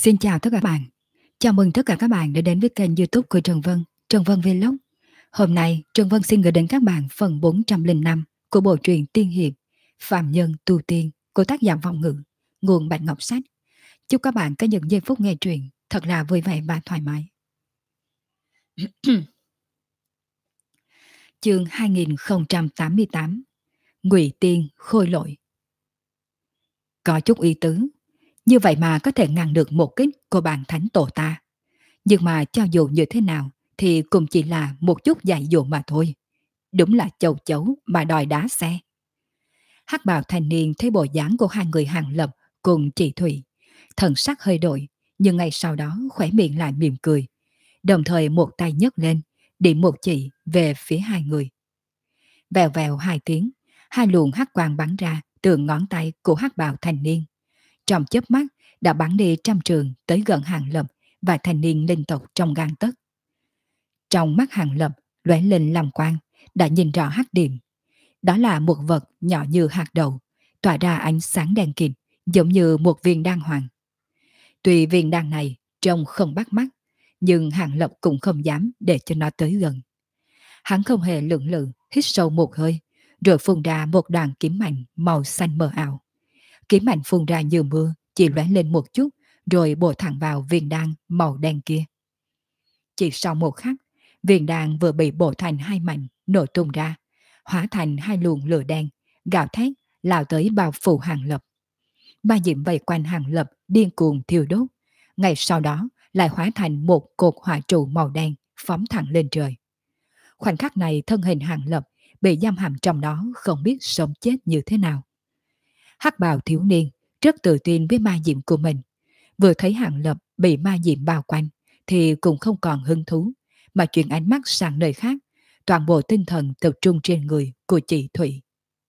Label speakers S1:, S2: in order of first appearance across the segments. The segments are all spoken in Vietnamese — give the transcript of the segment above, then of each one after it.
S1: Xin chào tất cả các bạn. Chào mừng tất cả các bạn đã đến với kênh YouTube của Trần Vân, Trần Vân Vlog. Hôm nay, Trần Vân xin gửi đến các bạn phần 405 của bộ truyện tiên hiệp Phạm Nhân Tu Tiên của tác giả Vọng Ngữ, nguồn Bạch Ngọc Sách. Chúc các bạn có những giây phút nghe truyện thật là vui vẻ và thoải mái. Chương 2088, Ngụy Tiên Khôi Lỗi. Có chút ý tứ, như vậy mà có thể ngăn được một kích của bạn thánh tổ ta. Nhưng mà cho dù như thế nào thì cũng chỉ là một chút dạy dỗ mà thôi. Đúng là chầu chấu mà đòi đá xe. Hắc bào thanh niên thấy bộ dáng của hai người Hàng Lập cùng chị Thủy, thần sắc hơi đổi, nhưng ngay sau đó khỏe miệng lại mỉm cười, đồng thời một tay nhấc lên, điểm một chỉ về phía hai người. Vèo vèo hai tiếng, hai luồng hắc quang bắn ra từ ngón tay của hắc bào thanh niên. Trong chớp mắt đã bắn đi trăm trường tới gần Hàng Lập và thanh niên linh tộc trong gang tấc. Trong mắt Hàng Lập lóe lên làm quang, đã nhìn rõ hắc điểm. Đó là một vật nhỏ như hạt đậu, tỏa ra ánh sáng đen kịt, giống như một viên đan hoàng. Tuy viên đan này trông không bắt mắt, nhưng Hàng Lập cũng không dám để cho nó tới gần. Hắn không hề lưỡng lự, hít sâu một hơi, rồi phun ra một đoàn kiếm mạnh màu xanh mờ ảo. Kiếm mạnh phun ra như mưa, chỉ lóe lên một chút, rồi bổ thẳng vào viên đan màu đen kia. Chỉ sau một khắc, viên đan vừa bị bổ thành hai mảnh, nổ tung ra, hóa thành hai luồng lửa đen, gào thét, lao tới bao phủ Hàng Lập. Ba diệm vây quanh Hàng Lập điên cuồng thiêu đốt, ngay sau đó lại hóa thành một cột hỏa trụ màu đen phóng thẳng lên trời. Khoảnh khắc này thân hình Hàng Lập bị giam hãm trong đó không biết sống chết như thế nào. Hắc bào thiếu niên rất tự tin với ma diệm của mình, vừa thấy Hàng Lập bị ma diệm bao quanh thì cũng không còn hứng thú, mà chuyển ánh mắt sang nơi khác, toàn bộ tinh thần tập trung trên người của chị Thủy.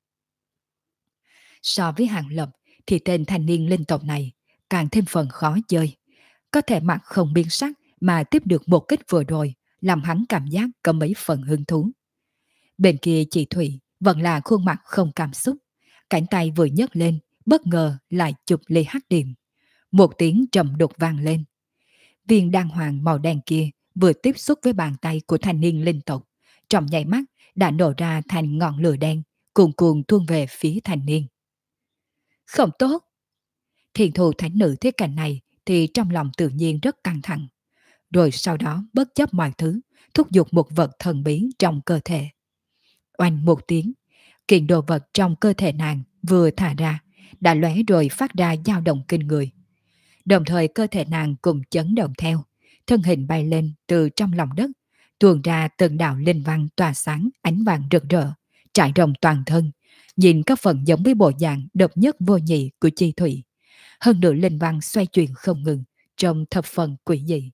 S1: So với Hàng Lập thì tên thanh niên linh tộc này càng thêm phần khó chơi, có thể mặt không biến sắc mà tiếp được một kích vừa rồi, làm hắn cảm giác có mấy phần hứng thú. Bên kia chị Thủy vẫn là khuôn mặt không cảm xúc, cánh tay vừa nhấc lên, bất ngờ lại chụp lấy hắc điểm. Một tiếng trầm đục vang lên. Viên đan hoàng màu đen kia vừa tiếp xúc với bàn tay của thanh niên linh tộc, trong nháy mắt đã nổ ra thành ngọn lửa đen, cuồn cuộn tuôn về phía thanh niên. Không tốt! Thiền thù thánh nữ thấy cảnh này thì trong lòng tự nhiên rất căng thẳng. Rồi sau đó bất chấp mọi thứ, thúc giục một vật thần bí trong cơ thể. Oanh một tiếng, kiện đồ vật trong cơ thể nàng vừa thả ra, đã lóe rồi phát ra dao động kinh người. Đồng thời cơ thể nàng cùng chấn động theo, thân hình bay lên từ trong lòng đất, tuôn ra từng đạo linh văn tỏa sáng ánh vàng rực rỡ, trải rộng toàn thân, nhìn có phần giống với bộ dạng độc nhất vô nhị của Chi Thủy. Hơn nữa linh văn xoay chuyển không ngừng, trông thập phần quỷ dị.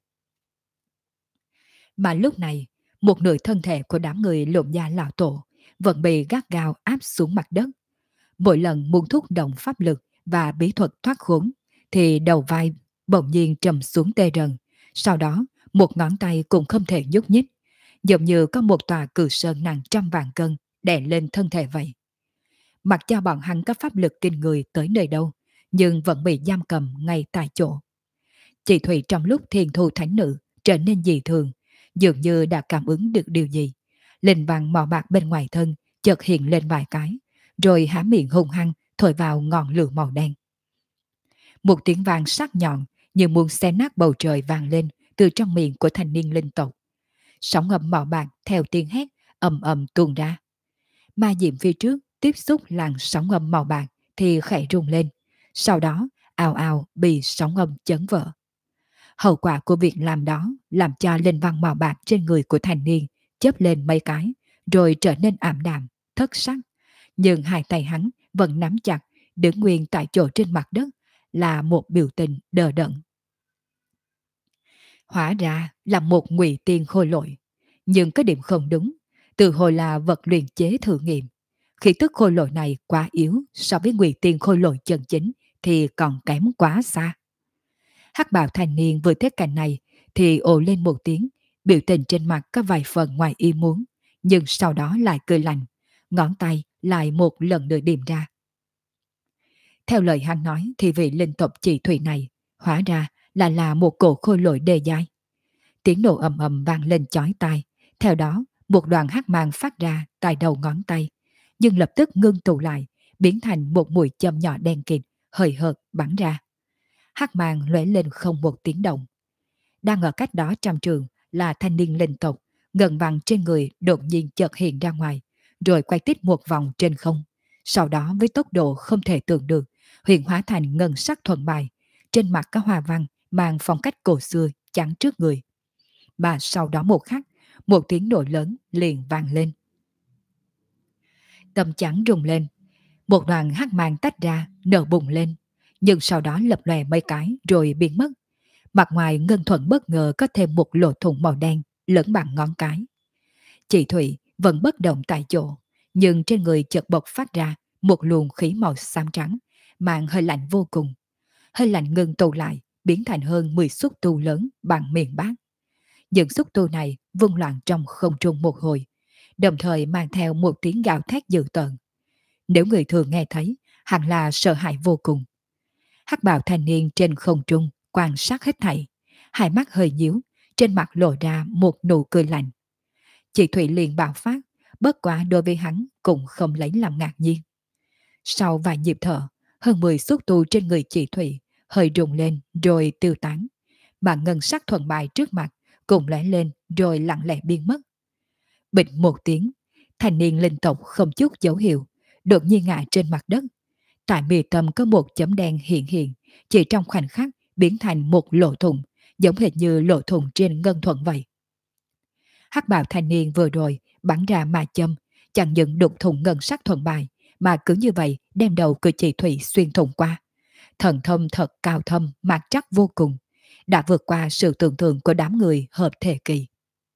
S1: Mà lúc này, một nửa thân thể của đám người Lộn Gia lão tổ vẫn bị gắt gao áp xuống mặt đất. Mỗi lần muốn thúc động pháp lực và bí thuật thoát khốn, thì đầu vai bỗng nhiên trầm xuống tê rần. Sau đó, một ngón tay cũng không thể nhúc nhích, giống như có một tòa cự sơn nặng trăm vạn cân đè lên thân thể vậy. Mặc cho bọn hắn có pháp lực kinh người tới nơi đâu, nhưng vẫn bị giam cầm ngay tại chỗ. Chị Thủy trong lúc thiền thù thánh nữ trở nên dị thường, dường như đã cảm ứng được điều gì. Linh vàng màu bạc bên ngoài thân chợt hiện lên vài cái, rồi há miệng hung hăng thổi vào ngọn lửa màu đen. Một tiếng vang sắc nhọn như muốn xé nát bầu trời vang lên từ trong miệng của thanh niên linh tộc. Sóng âm màu bạc theo tiếng hét ầm ầm tuôn ra. Ma diệm phía trước tiếp xúc làn sóng âm màu bạc thì khẽ rung lên, sau đó ào ào bị sóng âm chấn vỡ. Hậu quả của việc làm đó làm cho linh văn màu bạc trên người của thanh niên chớp lên mấy cái, rồi trở nên ảm đạm, thất sắc. Nhưng hai tay hắn vẫn nắm chặt, đứng nguyên tại chỗ trên mặt đất, là một biểu tình đờ đẫn. Hóa ra là một ngụy tiên khôi lỗi. Nhưng có điểm không đúng, từ hồi là vật luyện chế thử nghiệm. Khí tức khôi lỗi này quá yếu so với ngụy tiên khôi lỗi chân chính thì còn kém quá xa. Hắc bào thanh niên vừa thấy cảnh này thì ồ lên một tiếng, biểu tình trên mặt có vài phần ngoài ý muốn, nhưng sau đó lại cười lạnh, ngón tay lại một lần nữa điểm ra. Theo lời hắn nói thì vị linh tộc chị Thủy này hóa ra là một cổ khôi lỗi đề dai. Tiếng nổ ầm ầm vang lên chói tai, theo đó một đoàn hắc mang phát ra tại đầu ngón tay, nhưng lập tức ngưng tụ lại, biến thành một mũi châm nhỏ đen kịt, hời hợt bắn ra. Hắc mang lóe lên không một tiếng động. Đang ở cách đó trăm trường là thanh niên linh tộc, ngần vàng trên người đột nhiên chợt hiện ra ngoài, rồi quay tít một vòng trên không. Sau đó với tốc độ không thể tưởng được, huyền hóa thành ngân sắc thuận bài, trên mặt có hoa văn mang phong cách cổ xưa chắn trước người. Mà sau đó một khắc, một tiếng nổ lớn liền vang lên. Tâm trắng rung lên, một đoàn hắc mang tách ra, nở bùng lên, nhưng sau đó lập lòe mấy cái rồi biến mất. Mặt ngoài Ngân Thuận bất ngờ có thêm một lỗ thủng màu đen lớn bằng ngón cái. Chị Thụy vẫn bất động tại chỗ, nhưng trên người chợt bộc phát ra một luồng khí màu xám trắng, mang hơi lạnh vô cùng. Hơi lạnh ngừng tụ lại, biến thành hơn 10 xúc tu lớn bằng miền bát. Những xúc tu này vung loạn trong không trung một hồi, đồng thời mang theo một tiếng gào thét dữ tợn. Nếu người thường nghe thấy, hẳn là sợ hãi vô cùng. Hắc bào thanh niên trên không trung quan sát hết thảy, hai mắt hơi nhíu, trên mặt lộ ra một nụ cười lạnh. Chị Thụy liền bạo phát, bất quá đối với hắn cũng không lấy làm ngạc nhiên. Sau vài nhịp thở, hơn 10 xúc tu trên người chị Thụy hơi rung lên rồi tiêu tán, mà ngân sắc thuận bài trước mặt cùng lóe lên rồi lặng lẽ biến mất. Bịch một tiếng, thanh niên linh tộc không chút dấu hiệu, đột nhiên ngã trên mặt đất. Tại mi tâm có một chấm đen hiện hiện, chỉ trong khoảnh khắc biến thành một lỗ thủng, giống hệt như lỗ thủng trên ngân thuận vậy. Hắc bào thanh niên vừa rồi bắn ra mà châm, chẳng những đục thủng ngân sắc thuận bài, mà cứ như vậy đem đầu của chị Thủy xuyên thủng qua. Thần thông thật cao thâm, mạc trắc vô cùng, đã vượt qua sự tưởng tượng của đám người hợp thể kỳ.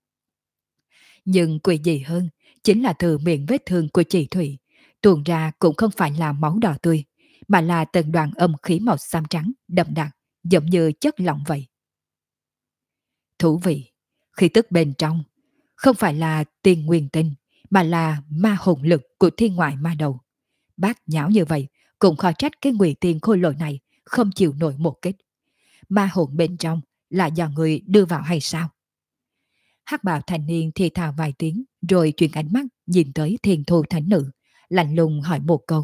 S1: Nhưng quỷ dị hơn chính là từ miệng vết thương của chị Thủy tuôn ra cũng không phải là máu đỏ tươi, mà là từng đoàn âm khí màu xám trắng đậm đặc, giống như chất lỏng vậy. Thú vị, khí tức bên trong không phải là tiên nguyên tinh, mà là ma hồn lực của thiên ngoại ma đầu. Bát nhão như vậy, cũng khó trách cái ngụy tiên khôi lỗi này không chịu nổi một kích. Ma hồn bên trong là do người đưa vào hay sao? Hắc bào thanh niên thì thào vài tiếng, rồi chuyển ánh mắt nhìn tới Thiên Thu Thánh Nữ, lạnh lùng hỏi một câu.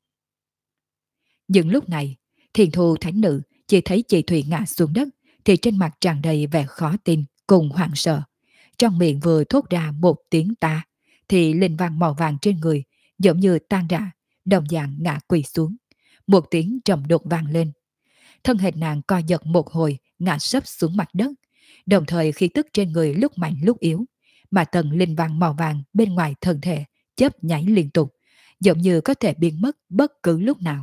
S1: Nhưng lúc này, Thiên Thu Thánh Nữ chỉ thấy chị Thủy ngã xuống đất, thì trên mặt tràn đầy vẻ khó tin cùng hoảng sợ. Trong miệng vừa thốt ra một tiếng ta, thì linh vàng màu vàng trên người giống như tan rã, đồng dạng ngã quỳ xuống. Một tiếng trầm đục vang lên. Thân hình nàng co giật một hồi, ngã sấp xuống mặt đất. Đồng thời khí tức trên người lúc mạnh lúc yếu, mà tầng linh vàng màu vàng bên ngoài thân thể chớp nháy liên tục, giống như có thể biến mất bất cứ lúc nào.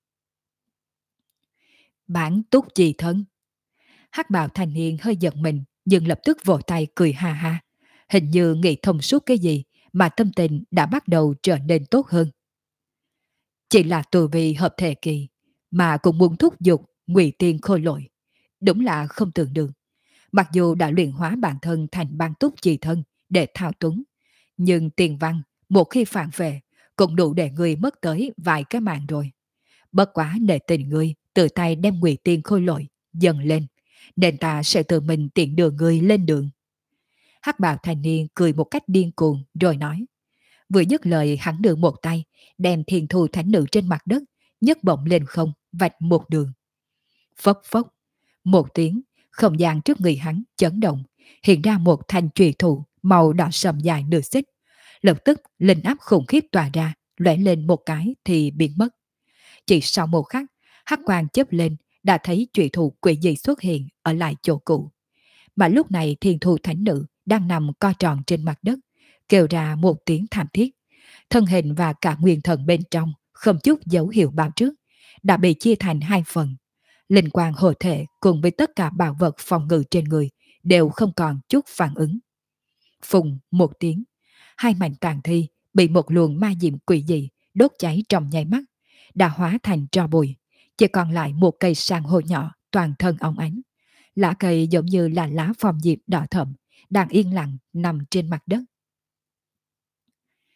S1: Bản túc trì thân. Hắc bào thanh niên hơi giận mình, nhưng lập tức vỗ tay cười ha ha. Hình như nghĩ thông suốt cái gì mà tâm tình đã bắt đầu trở nên tốt hơn. Chỉ là từ vì hợp thể kỳ mà cũng muốn thúc giục ngụy tiên khôi lỗi. Đúng là không tưởng được. Mặc dù đã luyện hóa bản thân thành ban túc trì thân để thao túng, nhưng tiền văn một khi phản về cũng đủ để người mất tới vài cái mạng rồi. Bất quá nể tình ngươi tự tay đem ngụy tiên khôi lỗi dần lên, nên ta sẽ tự mình tiện đường ngươi lên đường. Hắc bào thanh niên cười một cách điên cuồng rồi nói. Vừa dứt lời hắn đưa một tay, đem Thiên Thu Thánh Nữ trên mặt đất, nhấc bổng lên không, vạch một đường. Phốc phốc, một tiếng, không gian trước người hắn chấn động, hiện ra một thanh chùy thủ màu đỏ sầm dài nửa xích. Lập tức linh áp khủng khiếp tỏa ra, lóe lên một cái thì biến mất. Chỉ sau một khắc, hắc quang chớp lên, đã thấy chùy thủ quỷ dị xuất hiện ở lại chỗ cũ. Mà lúc này Thiên Thu Thánh Nữ đang nằm co tròn trên mặt đất, kêu ra một tiếng thảm thiết. Thân hình và cả nguyên thần bên trong không chút dấu hiệu báo trước, đã bị chia thành hai phần. Linh quang hộ thể cùng với tất cả bảo vật phòng ngự trên người đều không còn chút phản ứng. Phùng một tiếng, hai mảnh tàn thi bị một luồng ma diệm quỷ dị đốt cháy trong nháy mắt, đã hóa thành tro bụi, chỉ còn lại một cây san hô nhỏ toàn thân óng ánh. Lá cây giống như là lá phong diệp đỏ thẫm, đang yên lặng nằm trên mặt đất.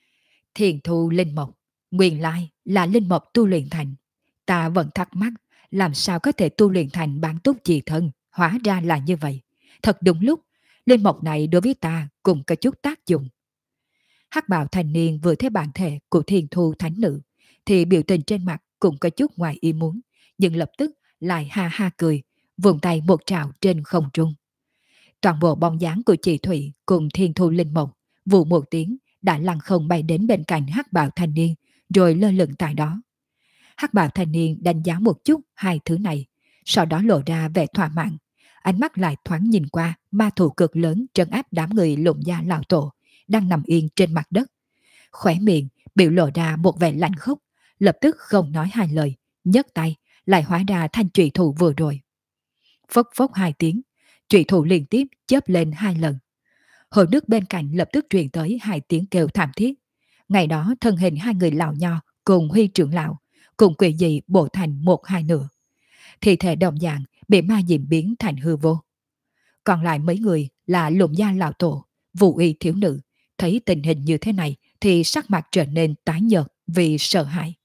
S1: Thiền thu linh mộc, nguyên lai là linh mộc tu luyện thành. Ta vẫn thắc mắc làm sao có thể tu luyện thành bản túc chi thân, hóa ra là như vậy. Thật đúng lúc, linh mộc này đối với ta cũng có chút tác dụng. Hắc bào thanh niên vừa thấy bản thể của Thiên Thu Thánh Nữ, thì biểu tình trên mặt cũng có chút ngoài ý muốn, nhưng lập tức lại ha ha cười, vùng tay một trào trên không trung. Toàn bộ bóng dáng của chị Thủy cùng Thiên Thu Linh Mộc, vụ một tiếng đã lăn không bay đến bên cạnh hắc bào thanh niên, rồi lơ lửng tại đó. Hắc bào thanh niên đánh giá một chút hai thứ này, sau đó lộ ra vẻ thỏa mãn, ánh mắt lại thoáng nhìn qua ma thủ cực lớn trấn áp đám người lụng gia lão tổ đang nằm yên trên mặt đất. Khỏe miệng biểu lộ ra một vẻ lạnh khốc, lập tức không nói hai lời, nhấc tay lại hóa ra thanh trụy thủ vừa rồi. Phốc phốc hai tiếng, trụy thủ liên tiếp chớp lên hai lần. Hồ nước bên cạnh lập tức truyền tới hai tiếng kêu thảm thiết. Ngày đó thân hình hai người lão nho cùng Huy trưởng lão cùng quỷ dị bộ thành một hai nửa. Thi thể đồng dạng bị ma diệm biến thành hư vô. Còn lại mấy người là lụng gia lão tổ, vụ y thiếu nữ, thấy tình hình như thế này thì sắc mặt trở nên tái nhợt vì sợ hãi.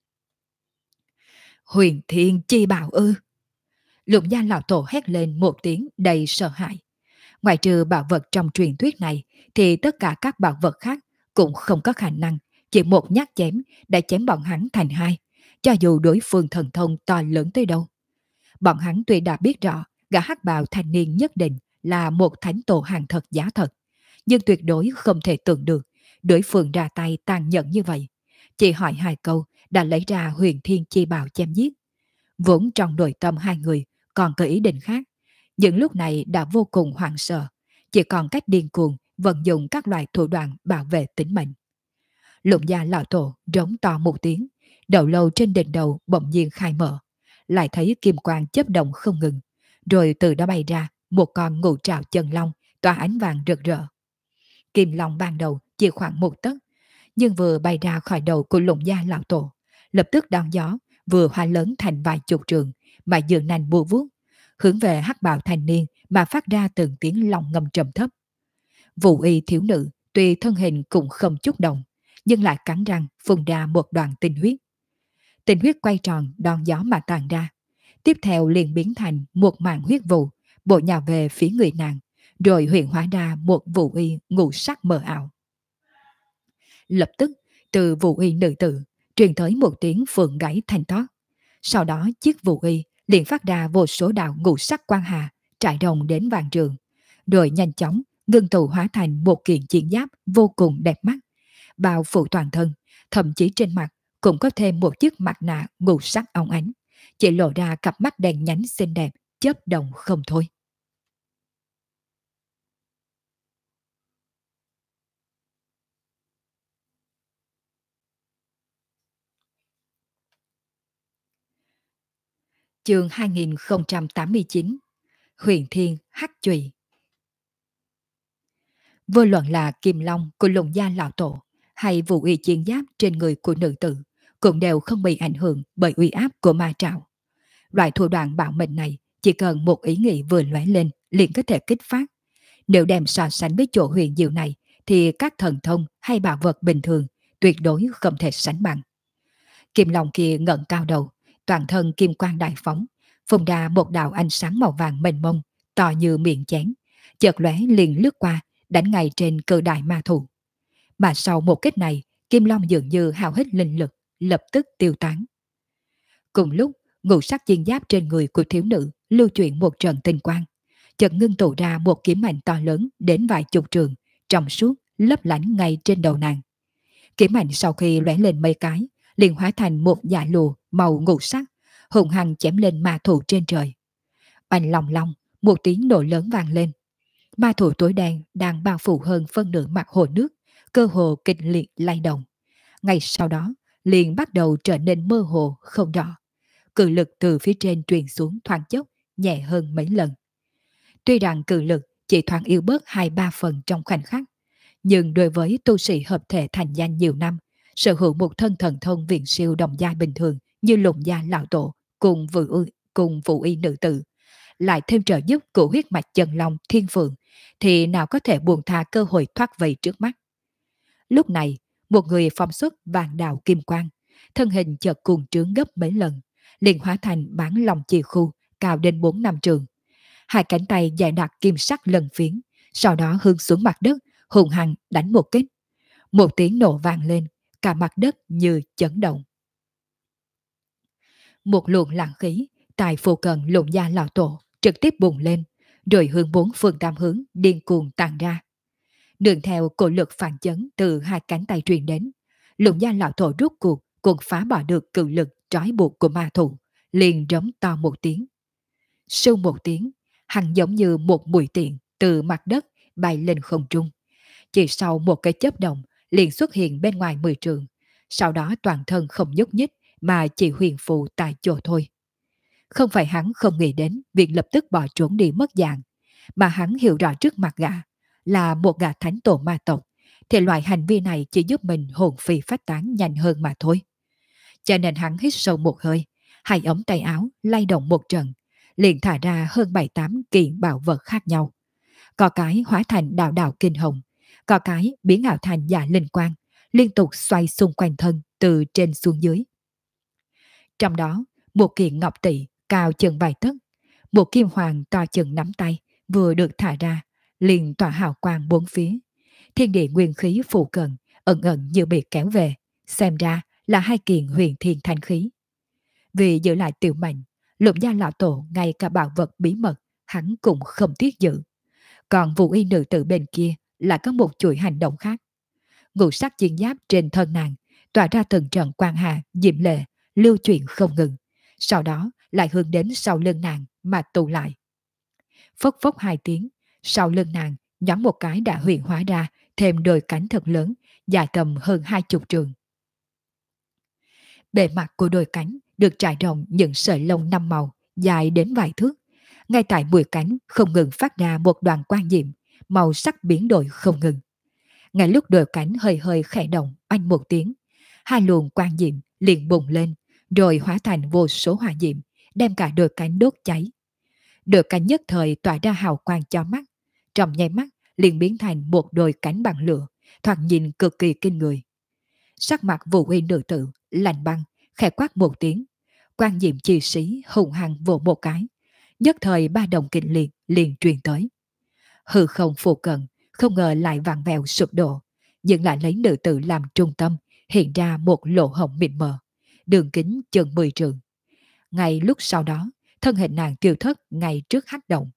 S1: Huyền Thiên Chi Bảo ư? Lụng gia lão tổ hét lên một tiếng đầy sợ hãi. Ngoài trừ bảo vật trong truyền thuyết này, thì tất cả các bảo vật khác cũng không có khả năng chỉ một nhát chém đã chém bọn hắn thành hai, cho dù đối phương thần thông to lớn tới đâu. Bọn hắn tuy đã biết rõ gã hắc bào thanh niên nhất định là một thánh tổ hàng thật giá thật, nhưng tuyệt đối không thể tưởng được đối phương ra tay tàn nhẫn như vậy. Chỉ hỏi hai câu đã lấy ra huyền thiên chi bào chém giết. Vốn trong nội tâm hai người còn có ý định khác, nhưng lúc này đã vô cùng hoảng sợ, chỉ còn cách điên cuồng vận dụng các loại thủ đoạn bảo vệ tính mệnh. Lục gia lão tổ rống to một tiếng, đầu lâu trên đỉnh đầu bỗng nhiên khai mở, lại thấy kim quang chớp động không ngừng, rồi từ đó bay ra một con ngũ trảo chân long tỏa ánh vàng rực rỡ. Kim long ban đầu chỉ khoảng một tấc, nhưng vừa bay ra khỏi đầu của Lục gia lão tổ, lập tức đón gió vừa hóa lớn thành vài chục trường, mà dường nành bùa vuốt, hướng về hắc bào thanh niên mà phát ra từng tiếng lòng ngầm trầm thấp. Vụ y thiếu nữ tuy thân hình cũng không chút động, nhưng lại cắn răng phun ra một đoạn tinh huyết. Tinh huyết quay tròn đón gió mà tàn ra, tiếp theo liền biến thành một màn huyết vụ bổ nhào về phía người nàng, rồi hiện hóa ra một vụ y ngũ sắc mờ ảo. Lập tức từ vụ y nữ tử truyền tới một tiếng phượng gáy thanh thoát. Sau đó chiếc vụ y liền phát ra vô số đạo ngũ sắc quang hà trải rộng đến vạn trường, rồi nhanh chóng ngưng tụ hóa thành một kiện chiến giáp vô cùng đẹp mắt, bao phủ toàn thân, thậm chí trên mặt cũng có thêm một chiếc mặt nạ ngũ sắc óng ánh, chỉ lộ ra cặp mắt đèn nhánh xinh đẹp, chớp động không thôi. Chương 2089, Huyền Thiên Hắc Chùy. Vô luận là kim long của Lục gia lão tổ hay vụ uy chiến giáp trên người của nữ tử cũng đều không bị ảnh hưởng bởi uy áp của ma trảo. Loại thủ đoạn bảo mệnh này chỉ cần một ý nghĩ vừa lóe lên liền có thể kích phát. Nếu đem so sánh với chỗ huyền diệu này thì các thần thông hay bảo vật bình thường tuyệt đối không thể sánh bằng. Kim long kia ngẩng cao đầu, toàn thân kim quang đại phóng, phun ra một đạo ánh sáng màu vàng mênh mông, to như miệng chén, chợt lóe liền lướt qua, đánh ngay trên cự đại ma thủ. Mà sau một kích này, Kim Long dường như hao hết linh lực, lập tức tiêu tán. Cùng lúc, ngũ sắc chiến giáp trên người của thiếu nữ lưu chuyển một trận tinh quang, chợt ngưng tụ ra một kiếm ảnh to lớn đến vài chục trường, trong suốt, lấp lánh ngay trên đầu nàng. Kiếm ảnh sau khi lóe lên mấy cái, liền hóa thành một dải lụa màu ngũ sắc, hùng hăng chém lên ma thủ trên trời. Oanh long long, một tiếng nổ lớn vang lên. Ma thủ tối đen đang bao phủ hơn phân nửa mặt hồ nước, cơ hồ kịch liệt lay động. Ngay sau đó, liền bắt đầu trở nên mơ hồ, không rõ. Cự lực từ phía trên truyền xuống thoáng chốc, nhẹ hơn mấy lần. Tuy rằng cự lực chỉ thoáng yếu bớt 2-3 phần trong khoảnh khắc, nhưng đối với tu sĩ hợp thể thành danh nhiều năm, sở hữu một thân thần thông viện siêu đồng giai bình thường như Lục gia lão tổ cùng vụ y nữ tử, lại thêm trợ giúp của huyết mạch chân long thiên phượng, thì nào có thể buông tha cơ hội thoát vây trước mắt. Lúc này, một người phóng xuất vàng đào kim quang, thân hình chợt cuồng trướng gấp mấy lần, liền hóa thành bán lòng chì khu cao đến 4 năm trường. Hai cánh tay dài đặc kim sắc lần phiến, sau đó hướng xuống mặt đất, hùng hăng đánh một kích. Một tiếng nổ vang lên, cả mặt đất như chấn động. Một luồng lặng khí tại phụ cận Lục Gia lão tổ trực tiếp bùng lên, rồi hướng bốn phương tám hướng điên cuồng tàn ra. Đường theo cổ lực phản chấn từ hai cánh tay truyền đến, Lục Gia lão tổ rút cuộc cũng phá bỏ được cự lực trói buộc của ma thủ, liền rống to một tiếng. Sưu một tiếng, hắn giống như một mũi tiện từ mặt đất bay lên không trung. Chỉ sau một cái chớp động liền xuất hiện bên ngoài 10 trường, sau đó toàn thân không nhúc nhích mà chỉ huyền phù tại chỗ thôi. Không phải hắn không nghĩ đến việc lập tức bỏ trốn đi mất dạng, mà hắn hiểu rõ trước mặt gã là một gã thánh tổ ma tộc, thì loại hành vi này chỉ giúp mình hồn phi phách tán nhanh hơn mà thôi. Cho nên hắn hít sâu một hơi, hai ống tay áo lay động một trận, liền thả ra hơn 7-8 kiện bảo vật khác nhau. Có cái hóa thành đạo đạo kinh hồng, có cái biến ảo thành giả linh quang, liên tục xoay xung quanh thân từ trên xuống dưới. Trong đó, một kiện ngọc tỷ cao chừng vài tấc, một kim hoàng to chừng nắm tay vừa được thả ra, liền tỏa hào quang bốn phía. Thiên địa nguyên khí phụ cận, ẩn ẩn như bị kéo về, xem ra là hai kiện huyền thiên thanh khí. Vì giữ lại tiểu mệnh, Lục Gia lão tổ ngay cả bảo vật bí mật hắn cũng không tiếc giữ. Còn Vũ Y nữ tử bên kia là có một chuỗi hành động khác. Ngũ sắc chiến giáp trên thân nàng tỏa ra từng trận quang hà diệm lệ, lưu chuyển không ngừng, sau đó lại hướng đến sau lưng nàng mà tụ lại. Phốc phốc hai tiếng, sau lưng nàng nhón một cái đã huyền hóa ra thêm đôi cánh thật lớn, dài tầm hơn 20 trường. Bề mặt của đôi cánh được trải rộng những sợi lông năm màu dài đến vài thước. Ngay tại mũi cánh không ngừng phát ra một đoàn quang diệm, màu sắc biến đổi không ngừng. Ngay lúc đôi cánh hơi hơi khẽ động oanh một tiếng, hai luồng quang diệm liền bùng lên, rồi hóa thành vô số hỏa diệm, đem cả đôi cánh đốt cháy. Đôi cánh nhất thời tỏa ra hào quang cho mắt, trong nháy mắt liền biến thành một đôi cánh bằng lửa, thoạt nhìn cực kỳ kinh người. Sắc mặt Vũ Y nữ tử lạnh băng, khẽ quát một tiếng, quang diệm chi sĩ hùng hăng vỗ một cái, nhất thời ba đồng kịch liệt liền truyền tới. Hư không phụ cận không ngờ lại vặn vẹo sụp đổ, nhưng lại lấy nữ tử làm trung tâm, hiện ra một lỗ hổng mịn mờ, đường kính chừng 10 trượng. Ngay lúc sau đó, thân hình nàng tiêu thất ngay trước hắc động.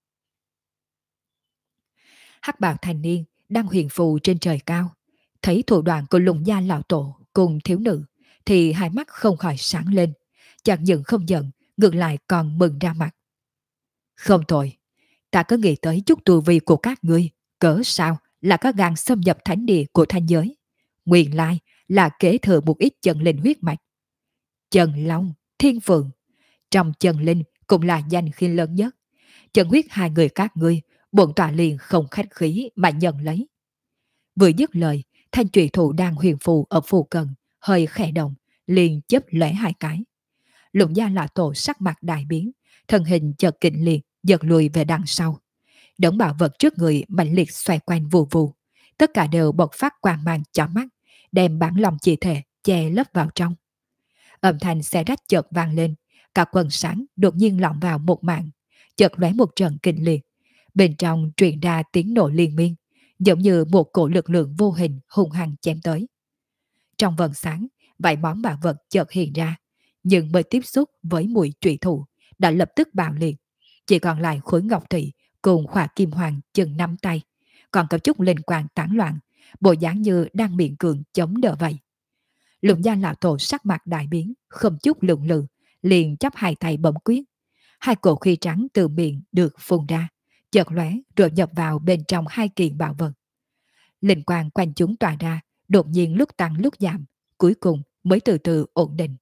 S1: Hắc bào thanh niên đang huyền phù trên trời cao, thấy thủ đoạn của Lục Gia lão tổ cùng thiếu nữ, thì hai mắt không khỏi sáng lên, chẳng những không giận, ngược lại còn mừng ra mặt. Không tội, ta có nghĩ tới chút tu vi của các ngươi, cỡ sao là có gan xâm nhập thánh địa của thanh giới. Nguyên lai là kế thừa một ít chân linh huyết mạch. Chân Long, Thiên Phượng, trong chân linh cũng là danh khi lớn nhất. Chân huyết hai người các ngươi, bổn tọa liền không khách khí mà nhận lấy. Vừa dứt lời, thanh trụy thủ đang huyền phù ở phù cận, hơi khẽ động, liền chớp lóe hai cái. Lục Gia lão tổ sắc mặt đại biến, thân hình chợt kịch liệt, giật lùi về đằng sau. Đống bảo vật trước người mạnh liệt xoay quanh vù vù, tất cả đều bộc phát quang mang chói mắt, đem bản lòng chi thể che lấp vào trong. Âm thanh xé rách chợt vang lên, cả quần sáng đột nhiên lọt vào một mạng, chợt lóe một trận kinh liệt, bên trong truyền ra tiếng nổ liên miên, giống như một cổ lực lượng vô hình hung hăng chém tới. Trong vầng sáng, vài món bảo vật chợt hiện ra, nhưng mới tiếp xúc với mũi trụy thủ đã lập tức bạo liệt, chỉ còn lại khối ngọc thủy cùng khỏa kim hoàng chừng 5 tay, còn có chút linh quang tán loạn, bộ dáng như đang miệng cường chống đỡ vậy. Lục Gia lão tổ sắc mặt đại biến, không chút lưỡng lự, liền chắp hai tay bấm quyết. Hai cổ khí trắng từ miệng được phun ra, chợt lóe rồi nhập vào bên trong hai kiện bảo vật. Linh quang quanh chúng tỏa ra, đột nhiên lúc tăng lúc giảm, cuối cùng mới từ từ ổn định.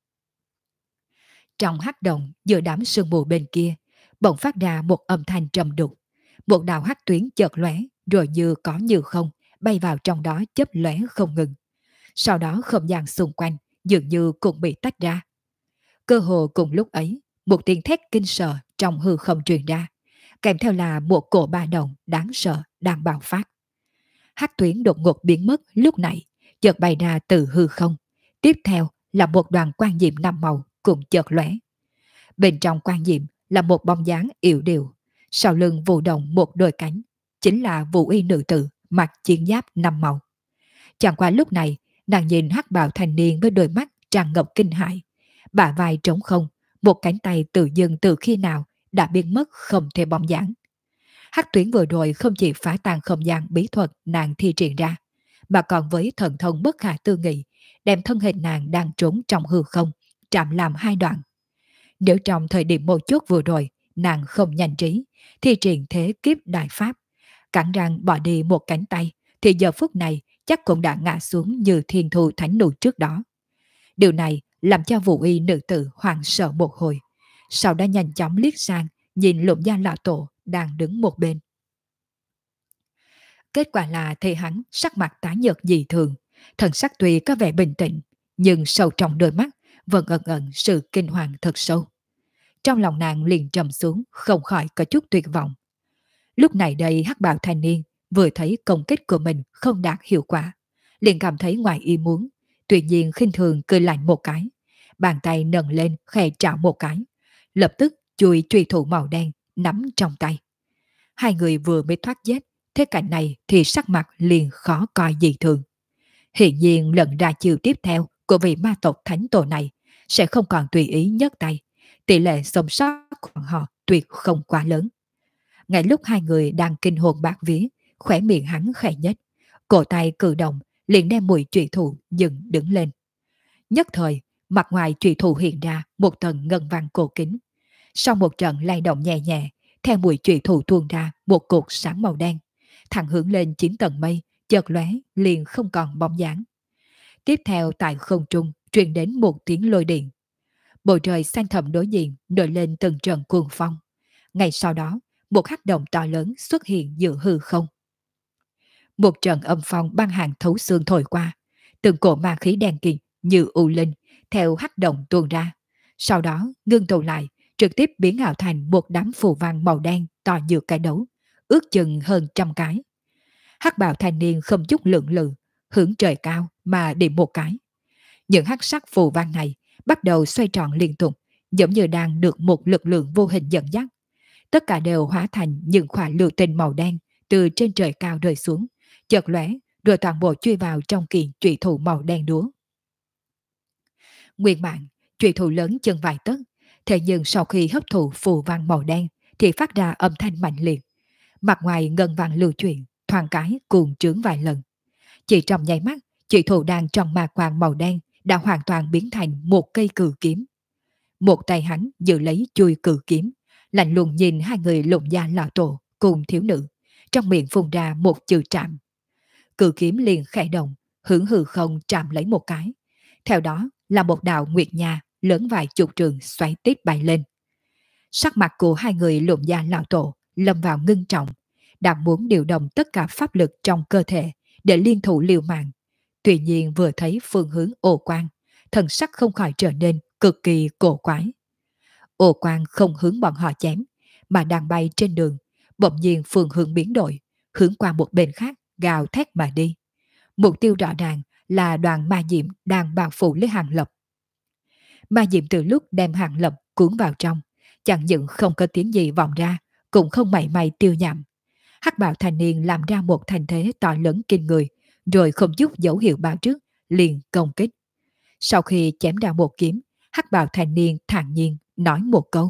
S1: Trong hắc động giữa đám sương mù bên kia, bỗng phát ra một âm thanh trầm đục. Một đạo hắc tuyến chợt lóe, rồi như có như không, bay vào trong đó chớp lóe không ngừng. Sau đó không gian xung quanh dường như cũng bị tách ra. Cơ hồ cùng lúc ấy, một tiếng thét kinh sợ trong hư không truyền ra, kèm theo là một cổ ba động đáng sợ đang bạo phát. Hắc tuyến đột ngột biến mất lúc này, chợt bay ra từ hư không. Tiếp theo là một đoàn quang diệm năm màu cùng chợt lóe Bên trong quan diệm là một bóng dáng yểu điệu, sau lưng vụ động một đôi cánh, chính là Vũ Y nữ tử mặc chiến giáp năm màu. Chẳng qua lúc này, nàng nhìn hắc bào thanh niên với đôi mắt tràn ngập kinh hãi, bả vai trống không, một cánh tay tự dưng từ khi nào đã biến mất không thể bóng dáng. Hắc tuyến vừa rồi không chỉ phá tan không gian bí thuật nàng thi triển ra, mà còn với thần thông bất khả tư nghị, đem thân hình nàng đang trốn trong hư không, chạm làm hai đoạn. Nếu trong thời điểm một chút vừa rồi, nàng không nhanh trí, thi triển thế kiếp đại pháp, cắn răng bỏ đi một cánh tay, thì giờ phút này chắc cũng đã ngã xuống như thiên thu thánh nụ trước đó. Điều này làm cho Vũ Y nữ tử hoảng sợ một hồi, sau đó nhanh chóng liếc sang, nhìn Lục Gia lão tổ đang đứng một bên. Kết quả là thấy hắn sắc mặt tái nhợt dị thường, thần sắc tuy có vẻ bình tĩnh, nhưng sâu trong đôi mắt vẫn ẩn ẩn sự kinh hoàng thật sâu. Trong lòng nàng liền trầm xuống, không khỏi có chút tuyệt vọng. Lúc này đây hắc bào thanh niên vừa thấy công kích của mình không đạt hiệu quả, liền cảm thấy ngoài ý muốn, tuy nhiên khinh thường cười lạnh một cái, bàn tay nâng lên khẽ chảo một cái, lập tức chui truy thủ màu đen nắm trong tay. Hai người vừa mới thoát chết, thế cảnh này thì sắc mặt liền khó coi dị thường. Hiện nhiên lần ra chiêu tiếp theo của vị ma tộc thánh tổ này sẽ không còn tùy ý nhấc tay, tỷ lệ sống sót của họ tuyệt không quá lớn. Ngay lúc hai người đang kinh hồn bạt vía, khỏe miệng hắn khẽ nhếch, cổ tay cử động, liền đem mũi chủy thủ dựng đứng lên. Nhất thời, mặt ngoài chủy thủ hiện ra một tầng ngân vàng cổ kính. Sau một trận lay động nhẹ nhẹ, theo mũi chủy thủ tuôn ra một cột sáng màu đen, thẳng hướng lên 9 tầng mây, chợt lóe liền không còn bóng dáng. Tiếp theo tại không trung truyền đến một tiếng lôi điện. Bầu trời xanh thẳm đối diện nổi lên từng trận cuồng phong. Ngay sau đó, một hắc động to lớn xuất hiện giữa hư không. Một trận âm phong băng hàng thấu xương thổi qua, từng cổ ma khí đen kịt như u linh theo hắc động tuôn ra. Sau đó ngưng tụ lại, trực tiếp biến ảo thành một đám phù văn màu đen to như cái đấu, ước chừng hơn 100 cái. Hắc bào thanh niên không chút lượng lự, hướng trời cao mà điểm một cái. Những hắc sắc phù văn này bắt đầu xoay tròn liên tục, giống như đang được một lực lượng vô hình dẫn dắt. Tất cả đều hóa thành những quả lưu tinh màu đen từ trên trời cao rơi xuống, chợt lóe rồi toàn bộ chui vào trong kiện trụy thủ màu đen đúa. Nguyên bản, trụy thủ lớn chân vài tấc, thế nhưng sau khi hấp thụ phù văn màu đen thì phát ra âm thanh mạnh liệt. Mặt ngoài ngân vàng lưu chuyển, thoáng cái cuồng trướng vài lần. Chỉ trong nháy mắt, trụy thủ đang trong ma quang màu đen đã hoàn toàn biến thành một cây cử kiếm. Một tay hắn giữ lấy chui cử kiếm, lạnh lùng nhìn hai người Lục Gia lão tổ cùng thiếu nữ, trong miệng phun ra một chữ trạm. Cử kiếm liền khẽ động, hướng hư không chạm lấy một cái. Theo đó là một đạo nguyệt nha lớn vài chục trường xoáy tiếp bay lên. Sắc mặt của hai người Lục Gia lão tổ lâm vào ngưng trọng, đang muốn điều động tất cả pháp lực trong cơ thể để liên thủ liều mạng. Tuy nhiên vừa thấy phương hướng ồ quang, thần sắc không khỏi trở nên cực kỳ cổ quái. Ồ quang không hướng bọn họ chém, mà đang bay trên đường, bỗng nhiên phương hướng biến đổi, hướng qua một bên khác, gào thét mà đi. Mục tiêu rõ ràng là đoàn ma diệm đang bao phủ lấy Hàng Lập. Ma diệm từ lúc đem Hàng Lập cuốn vào trong, chẳng những không có tiếng gì vọng ra, cũng không mảy may tiêu nhậm. Hắc bào thanh niên làm ra một thành thế to lớn kinh người, rồi không chút dấu hiệu báo trước, liền công kích. Sau khi chém ra một kiếm, hắc bào thanh niên thản nhiên nói một câu: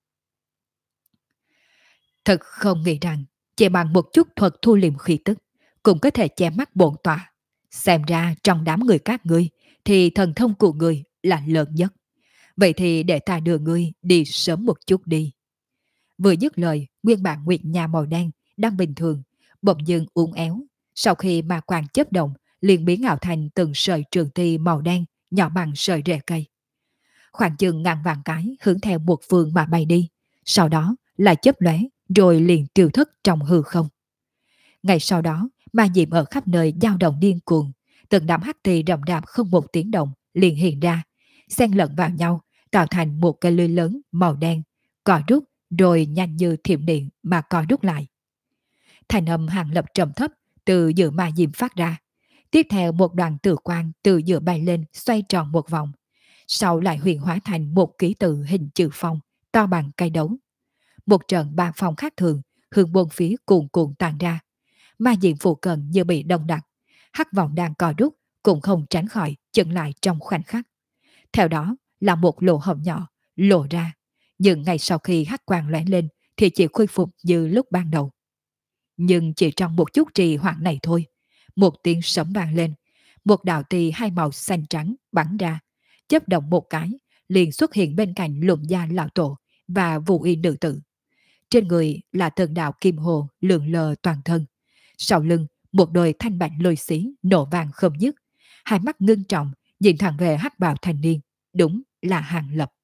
S1: thật không nghĩ rằng chỉ bằng một chút thuật thu liệm khí tức cũng có thể che mắt bổn tọa. Xem ra trong đám người các ngươi thì thần thông của ngươi là lớn nhất. Vậy thì để ta đưa ngươi đi sớm một chút đi. Vừa dứt lời, nguyên bản nguyệt nha màu đen đang bình thường bỗng dưng uốn éo, sau khi ma quang chớp động liền biến ảo thành từng sợi trường ti màu đen nhỏ bằng sợi rễ cây. Khoảng chừng ngàn vạn cái hướng theo một phương mà bay đi, sau đó là chớp lóe rồi liền tiêu thất trong hư không. Ngày sau đó, ma diệm ở khắp nơi dao động điên cuồng, từng đám hắc tì rậm rạp không một tiếng động liền hiện ra, xen lẫn vào nhau tạo thành một cái lưới lớn màu đen, cò rút rồi nhanh như thiểm điện mà co rút lại. Thành âm Hàng Lập trầm thấp từ giữa ma diệm phát ra. Tiếp theo một đoàn tử quang từ giữa bay lên xoay tròn một vòng, sau lại huyền hóa thành một ký tự hình chữ phong to bằng cây đấu. Một trận ba phong khác thường, hướng bốn phía cuồn cuộn tàn ra. Ma diện phụ cận như bị đông đặc, hắc vọng đang co rút cũng không tránh khỏi chững lại trong khoảnh khắc. Theo đó là một lỗ hổng nhỏ lộ ra, nhưng ngay sau khi hắc quang lóe lên thì chỉ khôi phục như lúc ban đầu. Nhưng chỉ trong một chút trì hoãn này thôi, một tiếng sấm vang lên, một đạo tì hai màu xanh trắng bắn ra, chớp động một cái, liền xuất hiện bên cạnh Lục Gia lão tổ và Vũ Y nữ tử. Trên người là từng đạo kim hồ lượn lờ toàn thân, sau lưng một đôi thanh bạch lôi xí nổ vàng không dứt, hai mắt ngưng trọng nhìn thẳng về hắc bào thanh niên, đúng là Hàng Lập.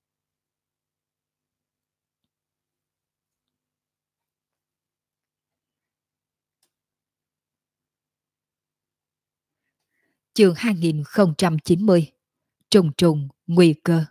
S1: Chương 2090, trùng trùng nguy cơ.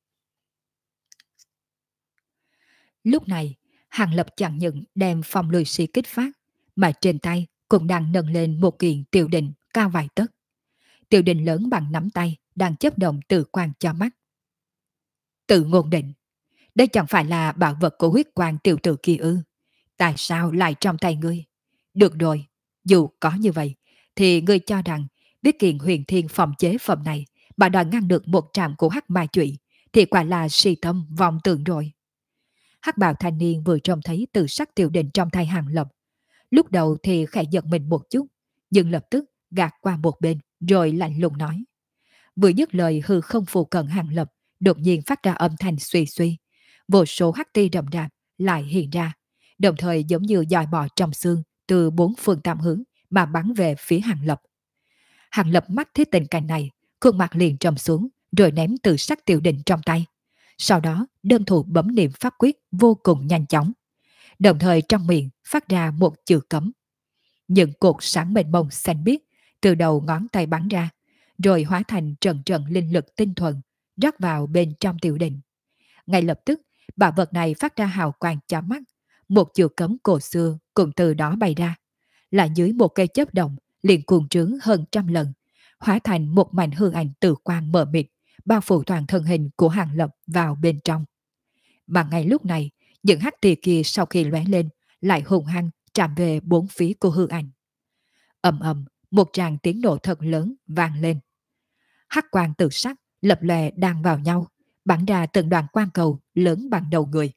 S1: Lúc này, Hàng Lập chẳng những đem phong lôi sĩ kích phát, mà trên tay cũng đang nâng lên một kiện tiểu định cao vài tấc. Tiểu định lớn bằng nắm tay đang chớp động tự quan cho mắt. Tự ngôn định, đây chẳng phải là bảo vật của huyết quan tiểu tử kia ư? Tại sao lại trong tay ngươi? Được rồi, dù có như vậy, thì ngươi cho rằng biết kiện huyền thiên phòng chế phẩm này mà đòi ngăn được một trạm của hắc ma chủy thì quả là si tâm vọng tưởng rồi. Hắc bào thanh niên vừa trông thấy từ sắc tiểu định trong tay Hàng Lập. Lúc đầu thì khẽ giật mình một chút, nhưng lập tức gạt qua một bên rồi lạnh lùng nói. Vừa dứt lời hư không phù cận Hàng Lập, đột nhiên phát ra âm thanh suy suy. Vô số hắc ti rậm rạp lại hiện ra, đồng thời giống như dòi bò trong xương từ bốn phương tám hướng mà bắn về phía Hàng Lập. Hàng Lập mắt thấy tình cảnh này, khuôn mặt liền trầm xuống rồi ném từ sắc tiểu định trong tay. Sau đó đơn thủ bấm niệm pháp quyết vô cùng nhanh chóng, đồng thời trong miệng phát ra một chữ cấm. Những cột sáng mênh mông xanh biếc từ đầu ngón tay bắn ra, rồi hóa thành trận trận linh lực tinh thuần rót vào bên trong tiểu định. Ngay lập tức, bảo vật này phát ra hào quang chói mắt, một chữ cấm cổ xưa cũng từ đó bay ra, là dưới một cây chớp động liền cuồng trướng hơn trăm lần, hóa thành một mảnh hư ảnh tử quang mờ mịt, bao phủ toàn thân hình của Hàng Lập vào bên trong. Mà ngay lúc này, những hắc tì kia sau khi lóe lên lại hùng hăng chạm về bốn phía của hư ảnh. Ầm ầm, một tràng tiếng nổ thật lớn vang lên. Hắc quang tự sắc lập lòe đang vào nhau, bắn ra từng đoàn quang cầu lớn bằng đầu người.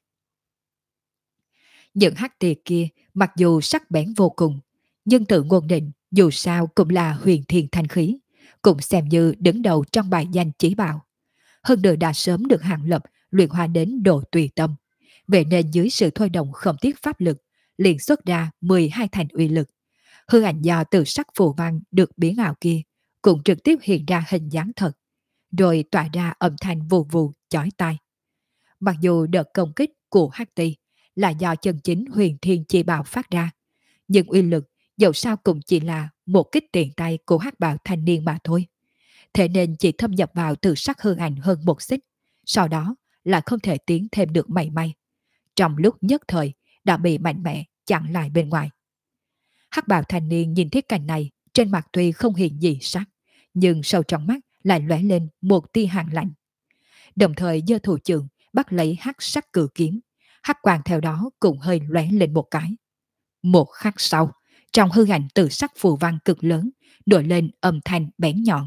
S1: Những hắc tì kia mặc dù sắc bén vô cùng, nhưng tự ngôn định dù sao cũng là huyền thiên thanh khí, cũng xem như đứng đầu trong bài danh chỉ bảo. Hơn nữa đã sớm được Hàng Lập luyện hóa đến độ tùy tâm, vậy nên dưới sự thôi động không tiếc pháp lực, liền xuất ra 12 thành uy lực. Hư ảnh do từ sắc phù văn được biến ảo kia cũng trực tiếp hiện ra hình dáng thật, rồi tỏa ra âm thanh vù vù chói tai. Mặc dù đợt công kích của Hắc Ti là do chân chính huyền thiên chi bảo phát ra, nhưng uy lực dẫu sao cũng chỉ là một kích tiện tay của Hắc Bào thanh niên mà thôi. Thế nên chỉ thâm nhập vào từ sắc hư ảnh hơn một xích, sau đó là không thể tiến thêm được mảy may. Trong lúc nhất thời đã bị mạnh mẽ chặn lại bên ngoài. Hắc bào thanh niên nhìn thấy cảnh này, trên mặt tuy không hiện gì sắc, nhưng sâu trong mắt lại lóe lên một tia hàn lạnh. Đồng thời giơ thủ trưởng bắt lấy hắc sắc cử kiếm, hắc quang theo đó cũng hơi lóe lên một cái. Một khắc sau, trong hư ảnh từ sắc phù văn cực lớn đổi lên âm thanh bén nhọn.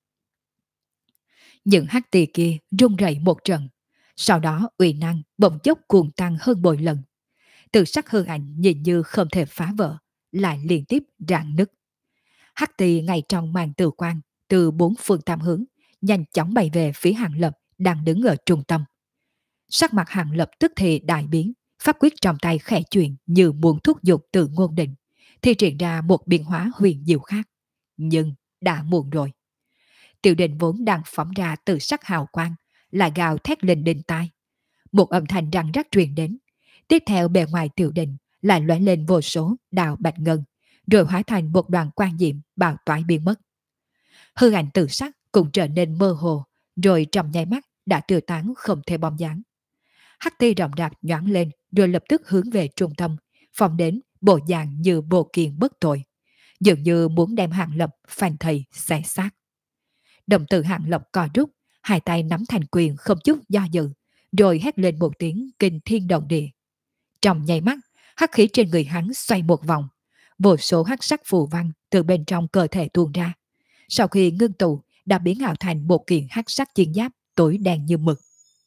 S1: Những hắc tỳ kia rung rẩy một trận, sau đó uy năng bỗng chốc cuồng tăng hơn bội lần. Từ sắc hư ảnh nhìn như không thể phá vỡ, lại liên tiếp rạn nứt. Hắc tỳ ngay trong màn tử quang từ bốn phương tám hướng nhanh chóng bay về phía Hàng Lập đang đứng ở trung tâm. Sắc mặt Hàng Lập tức thì đại biến, pháp quyết trong tay khẽ chuyển như muốn thúc giục tự ngôn định, thì triển ra một biến hóa huyền diệu khác. Nhưng đã muộn rồi. Tiểu định vốn đang phóng ra từ sắc hào quang, lại gào thét lên đỉnh tai. Một âm thanh răng rắc truyền đến. Tiếp theo bề ngoài tiểu định lại lóe lên vô số đạo bạch ngân, rồi hóa thành một đoàn quang diệm bào toái biến mất. Hư ảnh từ sắc cũng trở nên mơ hồ, rồi trong nháy mắt đã tiêu tán không thể bóng dáng. Hắc ti rộng rạp nhoáng lên, rồi lập tức hướng về trung tâm, phóng đến bộ dạng như bộ kiền bất tội, dường như muốn đem Hàng Lập phanh thầy xé xác. Đồng tử Hàng Lập co rút, hai tay nắm thành quyền không chút do dự, rồi hét lên một tiếng kinh thiên động địa. Trong nháy mắt, hắc khí trên người hắn xoay một vòng, vô số hắc sắc phù văn từ bên trong cơ thể tuôn ra. Sau khi ngưng tụ, đã biến ảo thành một kiện hắc sắc chiến giáp tối đen như mực.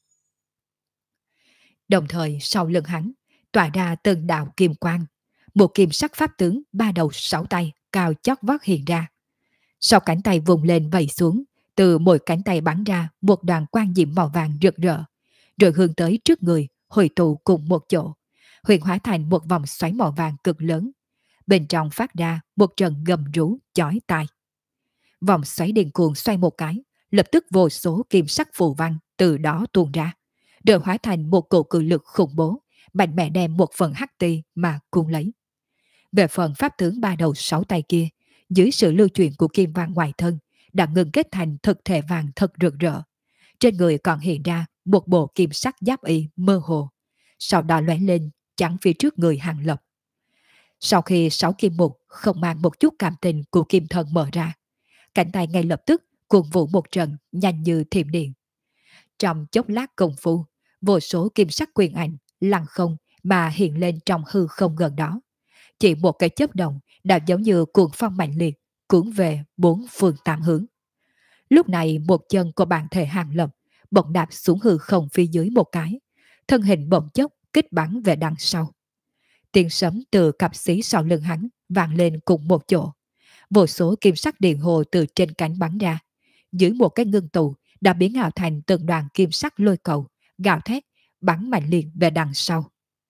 S1: Đồng thời sau lưng hắn tỏa ra từng đạo kim quang, một kim sắc pháp tướng ba đầu sáu tay cao chót vót hiện ra. Sau cánh tay vùng lên vẩy xuống, từ mỗi cánh tay bắn ra một đoàn quang diệm màu vàng rực rỡ, rồi hướng tới trước người hội tụ cùng một chỗ, huyền hóa thành một vòng xoáy màu vàng cực lớn. Bên trong phát ra một trận gầm rú chói tai. Vòng xoáy điên cuồng xoay một cái, lập tức vô số kim sắc phù văn từ đó tuôn ra, đều hóa thành một cổ cự lực khủng bố, mạnh mẽ đem một phần hắc ti mà cuốn lấy. Về phần pháp tướng ba đầu sáu tay kia, dưới sự lưu chuyển của kim vàng ngoài thân, đã ngừng kết thành thực thể vàng thật rực rỡ. Trên người còn hiện ra một bộ kim sắc giáp y mơ hồ, sau đó lóe lên chắn phía trước người Hàng Lập. Sau khi sáu kim mục không mang một chút cảm tình của kim thần mở ra, cánh tay ngay lập tức cuồng vũ một trận nhanh như thiểm điện. Trong chốc lát công phu, vô số kim sắc quyền ảnh lăng không mà hiện lên trong hư không gần đó. Chỉ một cái chớp động đã giống như cuồng phong mạnh liệt cuốn về bốn phương tám hướng. Lúc này một chân của bản thể Hàng Lập bỗng đạp xuống hư không phía dưới một cái, thân hình bỗng chốc kích bắn về đằng sau. Tiếng sấm từ cặp xí sau lưng hắn vang lên cùng một chỗ. Vô số kim sắc điện hồ từ trên cánh bắn ra, dưới một cái ngưng tụ đã biến ảo thành từng đoàn kim sắc lôi cầu, gào thét bắn mạnh liệt về đằng sau.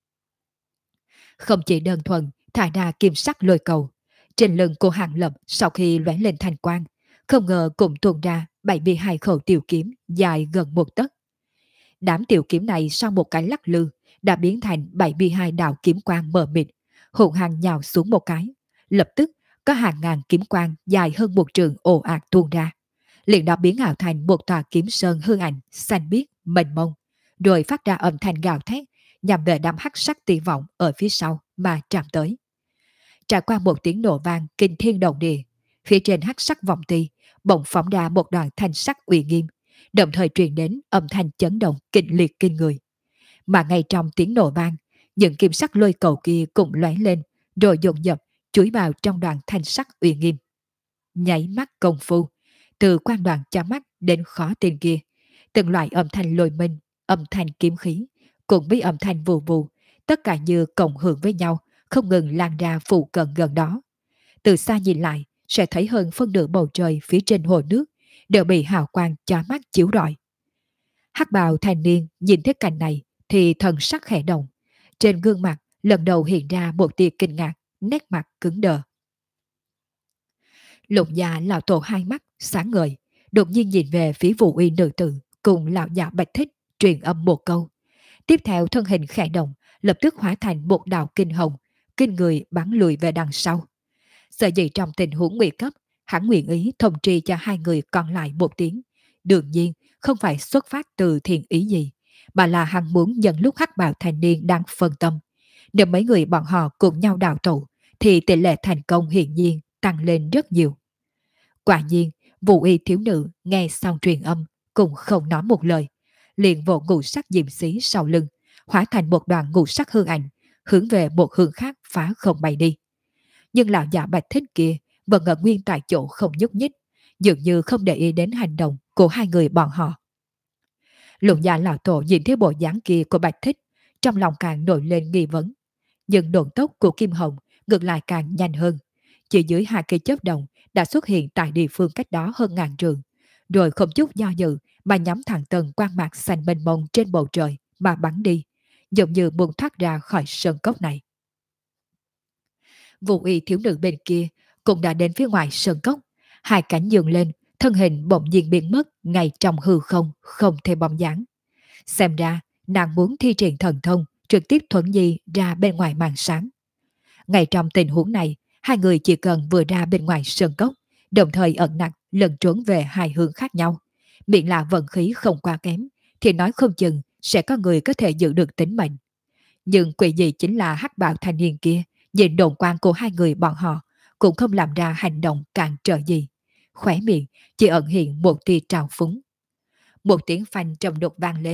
S1: Không chỉ đơn thuần thả ra kim sắc lôi cầu, trên lưng của Hàng Lập sau khi lóe lên thành quang, không ngờ cũng tuôn ra 72 khẩu tiểu kiếm dài gần một tấc. Đám tiểu kiếm này sau một cái lắc lư đã biến thành 72 đạo kiếm quang mờ mịt, hùng hăng nhào xuống một cái. Lập tức có hàng ngàn kiếm quang dài hơn một trường ồ ạt tuôn ra, liền đó biến ảo thành một tòa kiếm sơn hư ảnh xanh biếc mênh mông, rồi phát ra âm thanh gào thét nhằm về đám hắc sắc tỷ vọng ở phía sau mà chạm tới. Trải qua một tiếng nổ vang kinh thiên động địa, phía trên hắc sắc vòng ti bỗng phóng ra một đoàn thanh sắc uy nghiêm, đồng thời truyền đến âm thanh chấn động kịch liệt kinh người. Mà ngay trong tiếng nổ vang, những kim sắc lôi cầu kia cũng lóe lên, rồi dồn dập chúi vào trong đoàn thanh sắc uy nghiêm. Nháy mắt công phu, từ quan đoàn chói mắt đến khó tin kia, từng loại âm thanh lôi minh, âm thanh kiếm khí, cùng với âm thanh vù vù, tất cả như cộng hưởng với nhau, không ngừng lan ra phụ cận gần đó. Từ xa nhìn lại, sẽ thấy hơn phân nửa bầu trời phía trên hồ nước đều bị hào quang chói mắt chiếu rọi. Hắc bào thanh niên nhìn thấy cảnh này thì thần sắc khẽ động, trên gương mặt lần đầu hiện ra một tia kinh ngạc, nét mặt cứng đờ. Lục già lão tổ hai mắt sáng ngời, đột nhiên nhìn về phía Vũ Y nữ tử cùng lão già Bạch Thích, truyền âm một câu. Tiếp theo thân hình khẽ động, lập tức hóa thành một đạo kinh hồng, kinh người bắn lùi về đằng sau. Sợ gì trong tình huống nguy cấp, hắn nguyện ý thông tri cho hai người còn lại một tiếng. Đương nhiên không phải xuất phát từ thiện ý gì, mà là hắn muốn nhân lúc hắc bào thanh niên đang phân tâm. Nếu mấy người bọn họ cùng nhau đào tẩu, thì tỷ lệ thành công hiển nhiên tăng lên rất nhiều. Quả nhiên, Vũ Y thiếu nữ nghe xong truyền âm cũng không nói một lời, liền vỗ ngũ sắc diệm xí sau lưng, hóa thành một đoàn ngũ sắc hư ảnh, hướng về một hướng khác phá không bay đi. Nhưng lão già Bạch Thích kia vẫn ở nguyên tại chỗ không nhúc nhích, dường như không để ý đến hành động của hai người bọn họ. Lục gia lão tổ nhìn thấy bộ dáng kia của Bạch Thích, trong lòng càng nổi lên nghi vấn. Nhưng độn tốc của Kim Hồng ngược lại càng nhanh hơn. Chỉ dưới hai cây chớp đồng đã xuất hiện tại địa phương cách đó hơn ngàn trường, rồi không chút do dự mà nhắm thẳng tầng quang mạc xanh mênh mông trên bầu trời mà bắn đi, giống như muốn thoát ra khỏi sơn cốc này. Vũ Y thiếu nữ bên kia cũng đã đến phía ngoài sơn cốc, hai cánh dường lên, thân hình bỗng nhiên biến mất ngay trong hư không, không thêm bóng dáng. Xem ra nàng muốn thi triển thần thông trực tiếp thuận di ra bên ngoài màn sáng. Ngay trong tình huống này, hai người chỉ cần vừa ra bên ngoài sơn cốc, đồng thời ẩn nặc lần trốn về hai hướng khác nhau, miệng là vận khí không quá kém, thì nói không chừng sẽ có người có thể giữ được tính mệnh. Nhưng quỷ gì chính là hắc bào thanh niên kia, nhìn đồn quan của hai người bọn họ cũng không làm ra hành động cản trở gì. Khóe miệng chỉ ẩn hiện một tia trào phúng. Một tiếng phanh trầm đục vang lên,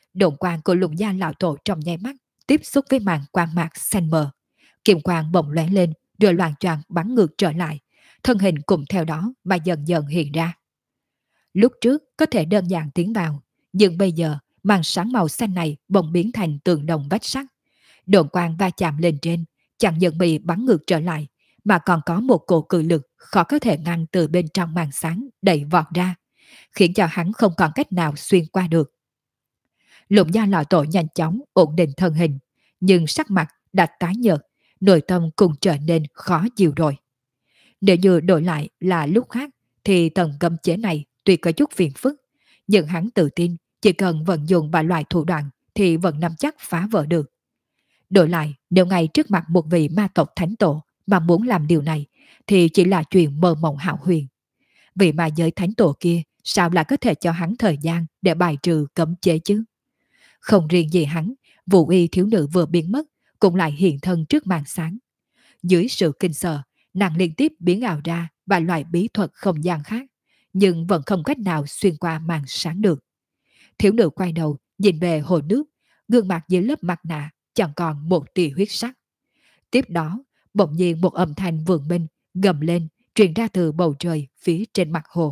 S1: Độn quang của Lục Gia lão tổ trong nháy mắt tiếp xúc với màn quang mạc xanh mờ. Kim quang bỗng lóe lên, rồi loạng choạng bắn ngược trở lại, thân hình cùng theo đó mà dần dần hiện ra. Lúc trước có thể đơn giản tiến vào, nhưng bây giờ màn sáng màu xanh này bỗng biến thành tường đồng vách sắt. Độn quang va chạm lên trên, chẳng những bị bắn ngược trở lại, mà còn có một cổ cự lực khó có thể ngăn từ bên trong màn sáng đẩy vọt ra, khiến cho hắn không còn cách nào xuyên qua được. Lục Gia lão tổ nhanh chóng ổn định thân hình, nhưng sắc mặt đã tái nhợt, nội tâm cũng trở nên khó chịu rồi. Nếu như đổi lại là lúc khác, thì tầng cấm chế này tuy có chút phiền phức, nhưng hắn tự tin chỉ cần vận dụng vài loại thủ đoạn thì vẫn nắm chắc phá vỡ được. Đổi lại, nếu ngay trước mặt một vị ma tộc thánh tổ mà muốn làm điều này, thì chỉ là chuyện mơ mộng hão huyền. Vị ma giới thánh tổ kia sao lại có thể cho hắn thời gian để bài trừ cấm chế chứ? Không riêng gì hắn, Vũ Y thiếu nữ vừa biến mất cũng lại hiện thân trước màn sáng. Dưới sự kinh sợ, nàng liên tiếp biến ảo ra vài loại bí thuật không gian khác, nhưng vẫn không cách nào xuyên qua màn sáng được. Thiếu nữ quay đầu, nhìn về hồ nước, gương mặt dưới lớp mặt nạ chẳng còn một tia huyết sắc. Tiếp đó, bỗng nhiên một âm thanh vượng minh gầm lên, truyền ra từ bầu trời phía trên mặt hồ.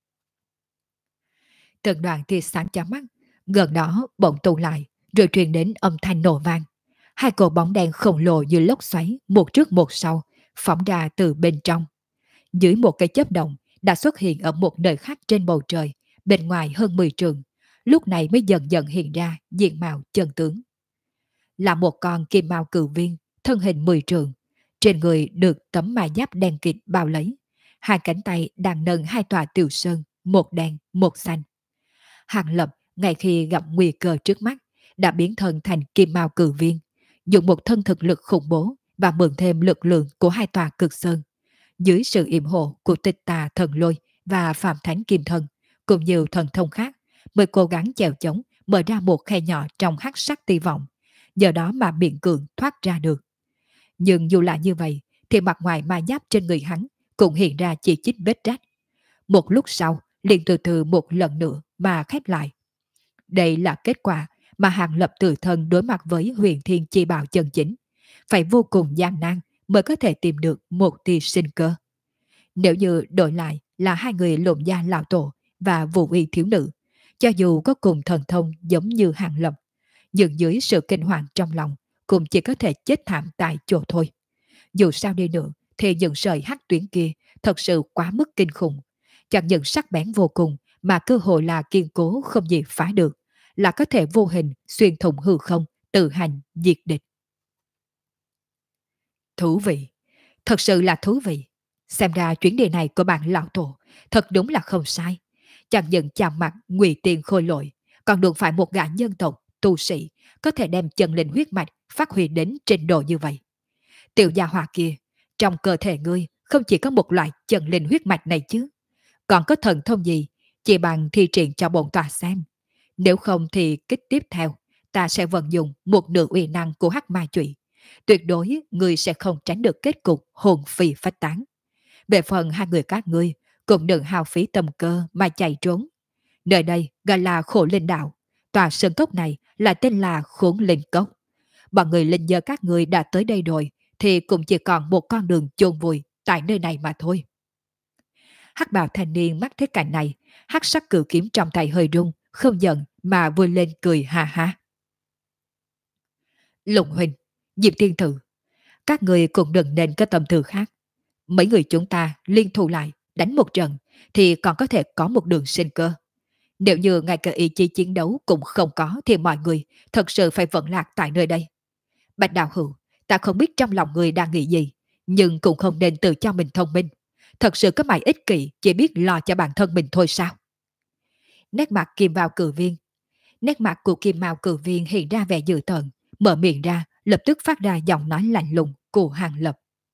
S1: Từng đoạn tia sáng chói mắt, gần đó bỗng tụ lại, rồi truyền đến âm thanh nổ vang. Hai cổ bóng đen khổng lồ như lốc xoáy, một trước một sau, phóng ra từ bên trong. Dưới một cái chớp động, đã xuất hiện ở một nơi khác trên bầu trời, bên ngoài hơn 10 trường. Lúc này mới dần dần hiện ra diện mạo chân tướng. Là một con kim mao cự viên, thân hình 10 trường. Trên người được tấm mài giáp đen kịt bao lấy. Hai cánh tay đang nâng hai tòa tiểu sơn, một đen, một xanh. Hàng Lập, ngay khi gặp nguy cơ trước mắt, đã biến thân thành kim mao cự viên, dùng một thân thực lực khủng bố và mượn thêm lực lượng của hai tòa cực sơn. Dưới sự yểm hộ của Tịch Tà Thần Lôi và Phạm Thánh Kim Thân, cùng nhiều thần thông khác, mới cố gắng chèo chống mở ra một khe nhỏ trong hắc sắc ti vọng, nhờ đó mà miễn cưỡng thoát ra được. Nhưng dù là như vậy, thì mặt ngoài ma giáp trên người hắn cũng hiện ra chỉ chít vết rách. Một lúc sau, liền từ từ một lần nữa mà khép lại. Đây là kết quả mà Hàng Lập tự thân đối mặt với huyền thiên chi bảo chân chính. Phải vô cùng gian nan mới có thể tìm được một tia sinh cơ. Nếu như đổi lại là hai người Lộn Gia lão tổ và Vũ Y thiếu nữ, cho dù có cùng thần thông giống như Hàng Lập, nhưng dưới sự kinh hoàng trong lòng cũng chỉ có thể chết thảm tại chỗ thôi. Dù sao đi nữa thì những sợi hắc tuyến kia thật sự quá mức kinh khủng, chẳng những sắc bén vô cùng mà cơ hội là kiên cố không gì phá được, là có thể vô hình xuyên thủng hư không, tự hành diệt địch. Thú vị, thật sự là thú vị. Xem ra chuyến đi này của bạn lão tổ thật đúng là không sai. Chẳng những chạm mặt ngụy tiền khôi lội, còn được phải một gã nhân tộc, tu sĩ, có thể đem chân linh huyết mạch phát huy đến trình độ như vậy. Tiểu gia hỏa kia, trong cơ thể ngươi không chỉ có một loại chân linh huyết mạch này chứ, còn có thần thông gì, chỉ bằng thi triển cho bổn tòa xem. Nếu không thì kích tiếp theo, ta sẽ vận dụng một nửa uy năng của hắc ma chủy. Tuyệt đối ngươi sẽ không tránh được kết cục hồn phi phách tán. Về phần hai người các ngươi, cũng đừng hao phí tâm cơ mà chạy trốn. Nơi đây gọi là Khổ Linh Đạo, tòa sơn cốc này là tên là Khốn Linh Cốc. Bọn người linh nhờ các ngươi đã tới đây rồi, thì cũng chỉ còn một con đường chôn vùi tại nơi này mà thôi. Hắc bào thanh niên mắt thấy cảnh này, hắc sắc cự kiếm trong tay hơi rung, không giận mà vươn lên cười ha ha. Lục Huỳnh, Diệp Thiên Thử, các người cũng đừng nên có tâm tư khác. Mấy người chúng ta liên thủ lại, đánh một trận, thì còn có thể có một đường sinh cơ. Nếu như ngay cả ý chí chiến đấu cũng không có, thì mọi người thật sự phải vận lạc tại nơi đây. Bạch Đạo Hữu, ta không biết trong lòng người đang nghĩ gì, nhưng cũng không nên tự cho mình thông minh. Thật sự có mày ích kỷ, chỉ biết lo cho bản thân mình thôi sao? Nét mặt Kim Mao Cự Viên, nét mặt của Kim Mao Cự Viên hiện ra vẻ dữ tợn, mở miệng ra, lập tức phát ra giọng nói lạnh lùng của Hàng Lập.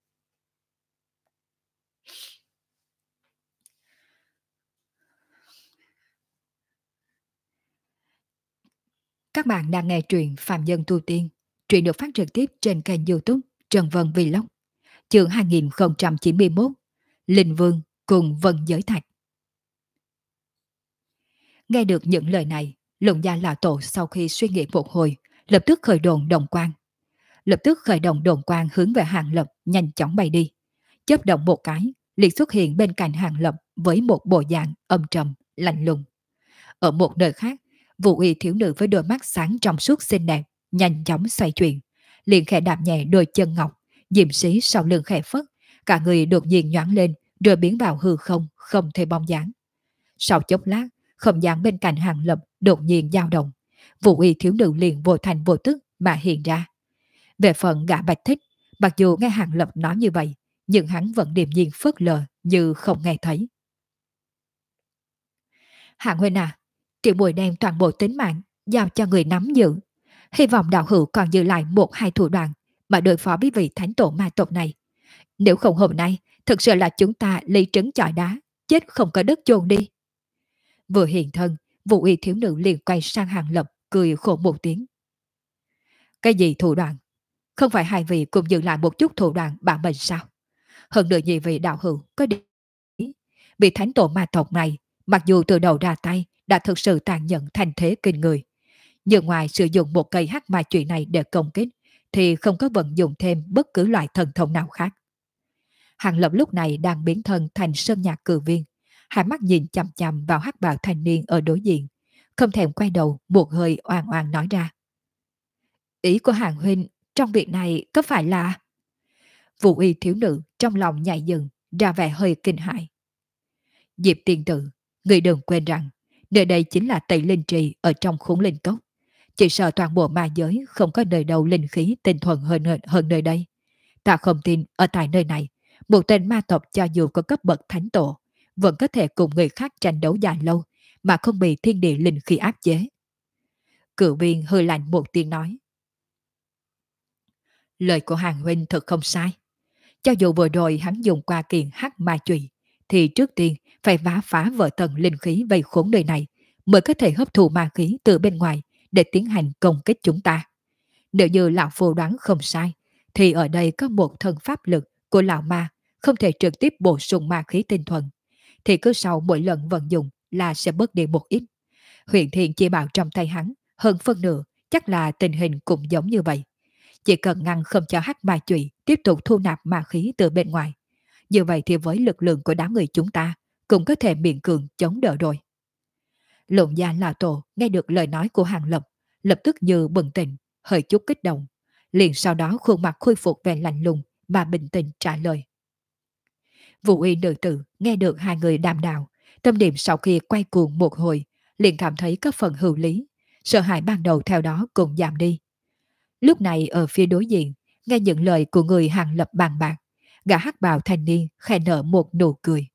S1: Các bạn đang nghe truyện Phạm Nhân Tu Tiên. Truyện được phát trực tiếp trên kênh YouTube Trần Vân Vlog. Chương 2091, Linh Vương cùng Vân Giới Thạch. Nghe được những lời này, Lục gia lão tổ sau khi suy nghĩ một hồi, lập tức khởi động đồng quang. Lập tức khởi động đồn quang hướng về Hàng Lập nhanh chóng bay đi. Chớp động một cái, liền xuất hiện bên cạnh Hàng Lập với một bộ dạng âm trầm, lạnh lùng. Ở một nơi khác, Vũ Y thiếu nữ với đôi mắt sáng trong suốt xinh đẹp, nhanh chóng xoay chuyển, liền khẽ đạp nhẹ đôi chân ngọc, diệm sĩ sau lưng khẽ phất, cả người đột nhiên nhoáng lên, rồi biến vào hư không, không thể bóng dáng. Sau chốc lát, không gian bên cạnh Hàng Lập đột nhiên dao động, Vũ Y thiếu nữ liền vô thành vô tức mà hiện ra. Về phần gã Bạch Thích, mặc dù nghe Hàng Lập nói như vậy, nhưng hắn vẫn điềm nhiên phớt lờ như không nghe thấy. Hạng huynh à, triệu mùi đem toàn bộ tính mạng giao cho người nắm giữ. Hy vọng đạo hữu còn giữ lại một hai thủ đoạn mà đối phó với vị thánh tổ ma tộc này. Nếu không hôm nay, thực sự là chúng ta lấy trứng chọi đá, chết không có đất chôn đi. Vừa hiện thân, Vũ Y thiếu nữ liền quay sang Hàng Lập, cười khổ một tiếng. Cái gì thủ đoạn? Không phải hai vị cùng giữ lại một chút thủ đoạn bản mệnh sao? Hơn nữa nhị vị đạo hữu có đi. Vị thánh tổ ma tộc này, mặc dù từ đầu ra tay đã thực sự tàn nhẫn thành thế kinh người, nhưng ngoài sử dụng một cây hắc ma chủy này để công kích, thì không có vận dụng thêm bất cứ loại thần thông nào khác. Hàng Lập lúc này đang biến thân thành sơn nhạc cử viên, hai mắt nhìn chằm chằm vào hắc bào thanh niên ở đối diện, không thèm quay đầu, một hơi oan oan nói ra. Ý của Hàng huynh trong việc này có phải là... Vũ Y thiếu nữ trong lòng nhảy dựng, ra vẻ hơi kinh hãi. Diệp tiên tử, người đừng quên rằng, nơi đây chính là Tây Linh Trì ở trong khủng linh cốc. Chỉ sợ toàn bộ ma giới không có nơi đâu linh khí tinh thuần hơn nơi đây. Ta không tin ở tại nơi này, một tên ma tộc cho dù có cấp bậc thánh tổ, vẫn có thể cùng người khác tranh đấu dài lâu mà không bị thiên địa linh khí áp chế. Cự viên hơi lạnh một tiếng nói. Lời của Hàng huynh thật không sai. Cho dù vừa rồi hắn dùng qua kiện hắc ma chùy, thì trước tiên phải phá vỡ tầng linh khí vây khốn nơi này mới có thể hấp thụ ma khí từ bên ngoài để tiến hành công kích chúng ta. Nếu như lão phu đoán không sai, thì ở đây có một thân pháp lực của lão ma không thể trực tiếp bổ sung ma khí tinh thuần, thì cứ sau mỗi lần vận dụng là sẽ bớt đi một ít. Huyền Thiên chỉ bảo trong tay hắn, hơn phân nửa chắc là tình hình cũng giống như vậy. Chỉ cần ngăn không cho hắc ma chùy tiếp tục thu nạp ma khí từ bên ngoài. Như vậy thì với lực lượng của đám người chúng ta cũng có thể miễn cường chống đỡ rồi. Lộn gia lão tổ nghe được lời nói của Hàng Lập, lập tức như bừng tỉnh, hơi chút kích động. Liền sau đó khuôn mặt khôi phục vẻ lạnh lùng mà bình tĩnh trả lời. Vũ Y nữ tử nghe được hai người đàm đạo, tâm điểm sau khi quay cuồng một hồi, liền cảm thấy có phần hữu lý, sợ hãi ban đầu theo đó cũng giảm đi. Lúc này ở phía đối diện, nghe những lời của người Hàng Lập bàn bạc, gã hắc bào thanh niên khẽ nở một nụ cười.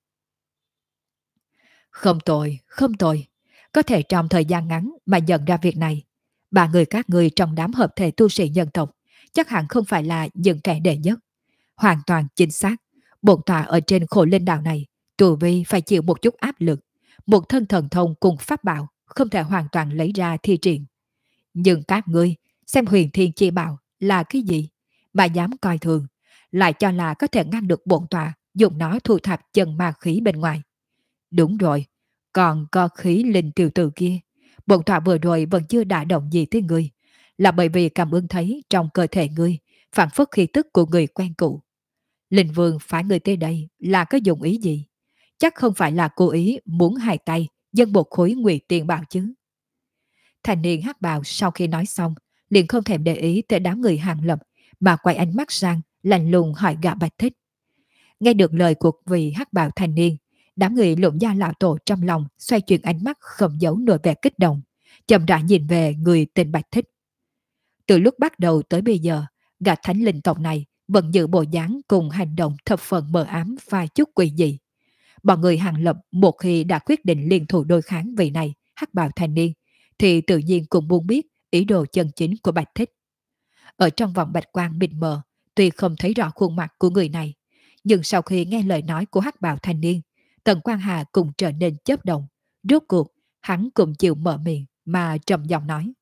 S1: Không tồi, không tồi. Có thể trong thời gian ngắn mà nhận ra việc này, ba người các người trong đám hợp thể tu sĩ nhân tộc chắc hẳn không phải là những kẻ đệ nhất. Hoàn toàn chính xác, bổn tọa ở trên khổ linh đạo này, tu vi phải chịu một chút áp lực, một thân thần thông cùng pháp bảo không thể hoàn toàn lấy ra thi triển. Nhưng các ngươi xem huyền thiên chi bảo là cái gì mà dám coi thường, lại cho là có thể ngăn được bổn tọa dùng nó thu thập chân ma khí bên ngoài. Đúng rồi, còn có khí linh tiểu tử kia, bổn tọa vừa rồi vẫn chưa đả động gì tới ngươi, là bởi vì cảm ứng thấy trong cơ thể ngươi phản phất khí tức của người quen cũ. Linh vương phái ngươi tới đây là có dụng ý gì? Chắc không phải là cố ý muốn hai tay dâng một khối ngụy tiền bảo chứ. Thành niên hắc bào sau khi nói xong, liền không thèm để ý tới đám người Hàng Lập, mà quay ánh mắt sang, lạnh lùng hỏi gã Bạch Thích. Nghe được lời của vị hắc bào thanh niên, đám người Lộn gia lão tổ trong lòng xoay chuyển ánh mắt không giấu nổi vẻ kích động, chậm rãi nhìn về người tên Bạch Thích. Từ lúc bắt đầu tới bây giờ, gã thánh linh tộc này vẫn giữ bộ dáng cùng hành động thập phần mờ ám và chút quỷ dị. Bọn người Hàng Lập một khi đã quyết định liên thủ đối kháng vị này hắc bào thanh niên, thì tự nhiên cũng muốn biết ý đồ chân chính của Bạch Thích. Ở trong vòng bạch quang mịt mờ, tuy không thấy rõ khuôn mặt của người này, nhưng sau khi nghe lời nói của hắc bào thanh niên, Tần Quang Hà cũng trở nên chớp động. Rốt cuộc, hắn cũng chịu mở miệng mà trầm giọng nói.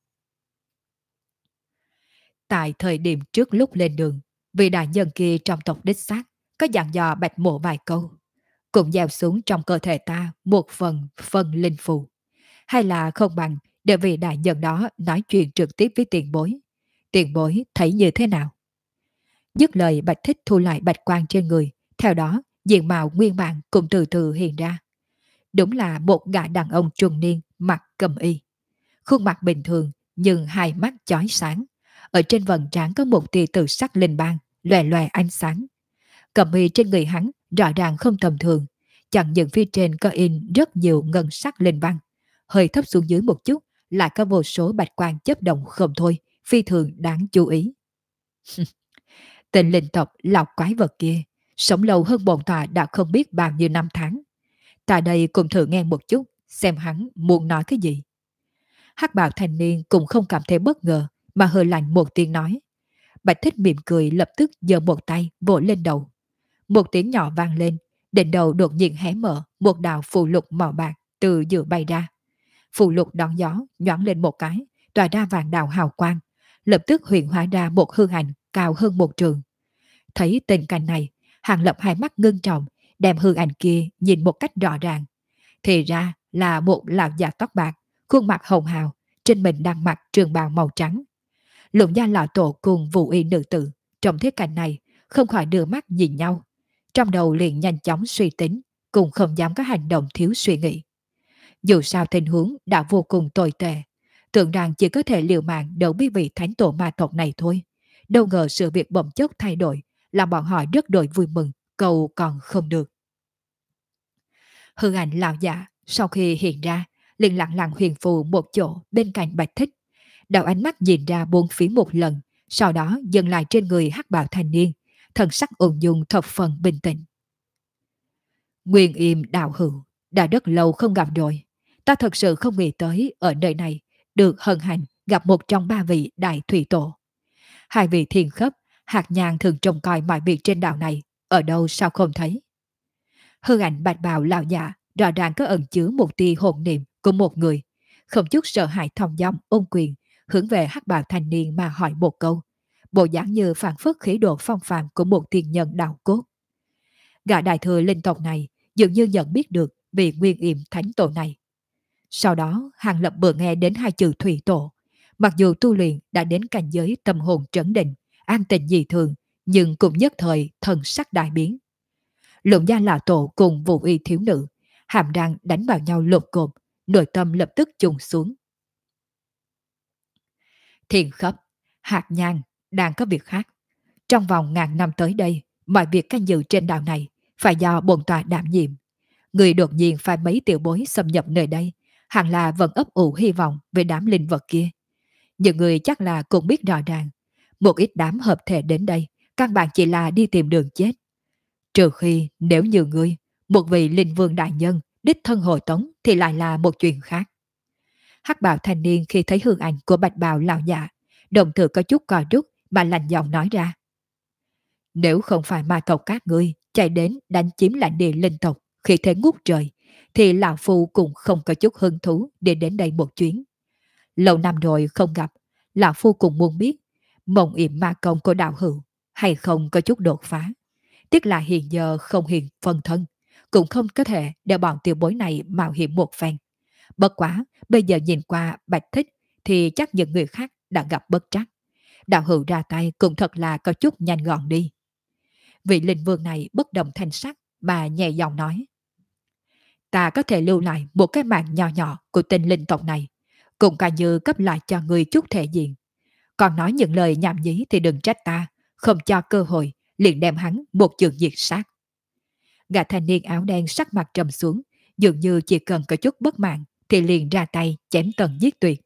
S1: Tại thời điểm trước lúc lên đường, vị đại nhân kia trong tộc đích xác có dặn dò Bạch Mộ vài câu, cũng gieo xuống trong cơ thể ta một phần linh phù. Hay là không bằng để vị đại nhân đó nói chuyện trực tiếp với tiền bối. Tiền bối thấy như thế nào? Dứt lời, Bạch Thích thu lại bạch quang trên người, theo đó diện mạo nguyên bản cũng từ từ hiện ra. Đúng là một gã đàn ông trung niên mặc cẩm y. Khuôn mặt bình thường nhưng hai mắt chói sáng. Ở trên vầng trán có một tia tự sắc linh bang, lòe lòe ánh sáng. Cẩm y trên người hắn rõ ràng không tầm thường, chẳng những phía trên có in rất nhiều ngân sắc linh băng, hơi thấp xuống dưới một chút lại có vô số bạch quang chớp động không thôi, phi thường đáng chú ý. Tên linh tộc lão quái vật kia sống lâu hơn bổn tọa đã không biết bao nhiêu năm tháng. Ta đây cùng thử nghe một chút, xem hắn muốn nói cái gì. Hắc bào thanh niên cũng không cảm thấy bất ngờ, mà hơi lạnh một tiếng nói. Bạch Thích mỉm cười, lập tức giơ một tay vỗ lên đầu. Một tiếng nhỏ vang lên, đỉnh đầu đột nhiên hé mở, một đạo phù lục màu bạc từ giữa bay ra. Phù lục đón gió nhoáng lên một cái, tỏa ra vàng đạo hào quang, lập tức hiện hóa ra một hư ảnh cao hơn một trường. Thấy tình cảnh này, Hàng Lập hai mắt ngưng trọng, đem hư ảnh kia nhìn một cách rõ ràng. Thì ra là một lão già tóc bạc, khuôn mặt hồng hào, trên mình đang mặc trường bào màu trắng. Lục gia lão tổ cùng Vũ Y nữ tử trong thế cảnh này không khỏi đưa mắt nhìn nhau, trong đầu liền nhanh chóng suy tính, cũng không dám có hành động thiếu suy nghĩ. Dù sao tình huống đã vô cùng tồi tệ, tưởng rằng chỉ có thể liều mạng đấu với vị thánh tổ ma tộc này thôi. Đâu ngờ sự việc bỗng chốc thay đổi, làm bọn họ rất đổi vui mừng, cầu còn không được. Hư ảnh lão giả sau khi hiện ra, liền lặng lặng huyền phù một chỗ bên cạnh Bạch Thích. Đầu ánh mắt nhìn ra bốn phía một lần, sau đó dừng lại trên người hắc bào thanh niên, thần sắc ung dung thập phần bình tĩnh. Nguyên Im đạo hữu, đã rất lâu không gặp rồi. Ta thật sự không nghĩ tới ở nơi này được hân hạnh gặp một trong ba vị đại thủy tổ. Hai vị thiên khấp, hạt nhang thường trông coi mọi việc trên đảo này, ở đâu sao không thấy. Hư ảnh bạch bào lão giả rõ ràng có ẩn chứa một tia hồn niệm của một người, không chút sợ hãi thong dong ôn quyền, hướng về hắc bào thanh niên mà hỏi một câu, bộ dáng như phản phất khí độ phong phàm của một tiền nhân đạo cốt. Gã đại thừa linh tộc này dường như nhận biết được vị nguyên yểm thánh tổ này. Sau đó Hàng Lập vừa nghe đến hai chữ thủy tổ, mặc dù tu luyện đã đến cảnh giới tâm hồn trấn định, an tình dị thường, nhưng cũng nhất thời thần sắc đại biến. Lục gia lão tổ cùng Vũ Y thiếu nữ hàm răng đánh vào nhau lột cộp, nội tâm lập tức trùng xuống. Thiên khấp, hạt nhang đang có việc khác. Trong vòng ngàn năm tới đây, mọi việc canh giữ trên đảo này phải do bổn tọa đảm nhiệm. Người đột nhiên phải mấy tiểu bối xâm nhập nơi đây, hẳn là vẫn ấp ủ hy vọng về đám linh vật kia. Những người chắc là cũng biết rõ ràng, một ít đám hợp thể đến đây, căn bản chỉ là đi tìm đường chết. Trừ khi nếu như ngươi, một vị linh vương đại nhân, đích thân hội tống thì lại là một chuyện khác. Hắc bào thanh niên khi thấy hương ảnh của bạch bào lão giả, đồng thời có chút cò rút mà lạnh giọng nói ra. Nếu không phải ma tộc các ngươi chạy đến đánh chiếm lãnh địa linh tộc khi thế ngút trời, thì lão phu cũng không có chút hứng thú để đến đây một chuyến. Lâu năm rồi không gặp, lão phu cũng muốn biết mộng yểm ma công của đạo hữu hay không có chút đột phá. Tiếc là hiện giờ không hiện phân thân, cũng không có thể để bọn tiểu bối này mạo hiểm một phen. Bất quá, bây giờ nhìn qua Bạch Thích thì chắc những người khác đã gặp bất trắc. Đạo hữu ra tay cũng thật là có chút nhanh gọn đi. Vị linh vương này bất động thanh sắc mà nhẹ giọng nói. Ta có thể lưu lại một cái mạng nhỏ nhỏ của tên linh tộc này, cũng coi như cấp lại cho người chút thể diện. Còn nói những lời nhảm nhí thì đừng trách ta, không cho cơ hội, liền đem hắn một trường diệt sát. Gã thanh niên áo đen sắc mặt trầm xuống, dường như chỉ cần có chút bất mãn thì liền ra tay chém tận giết tuyệt.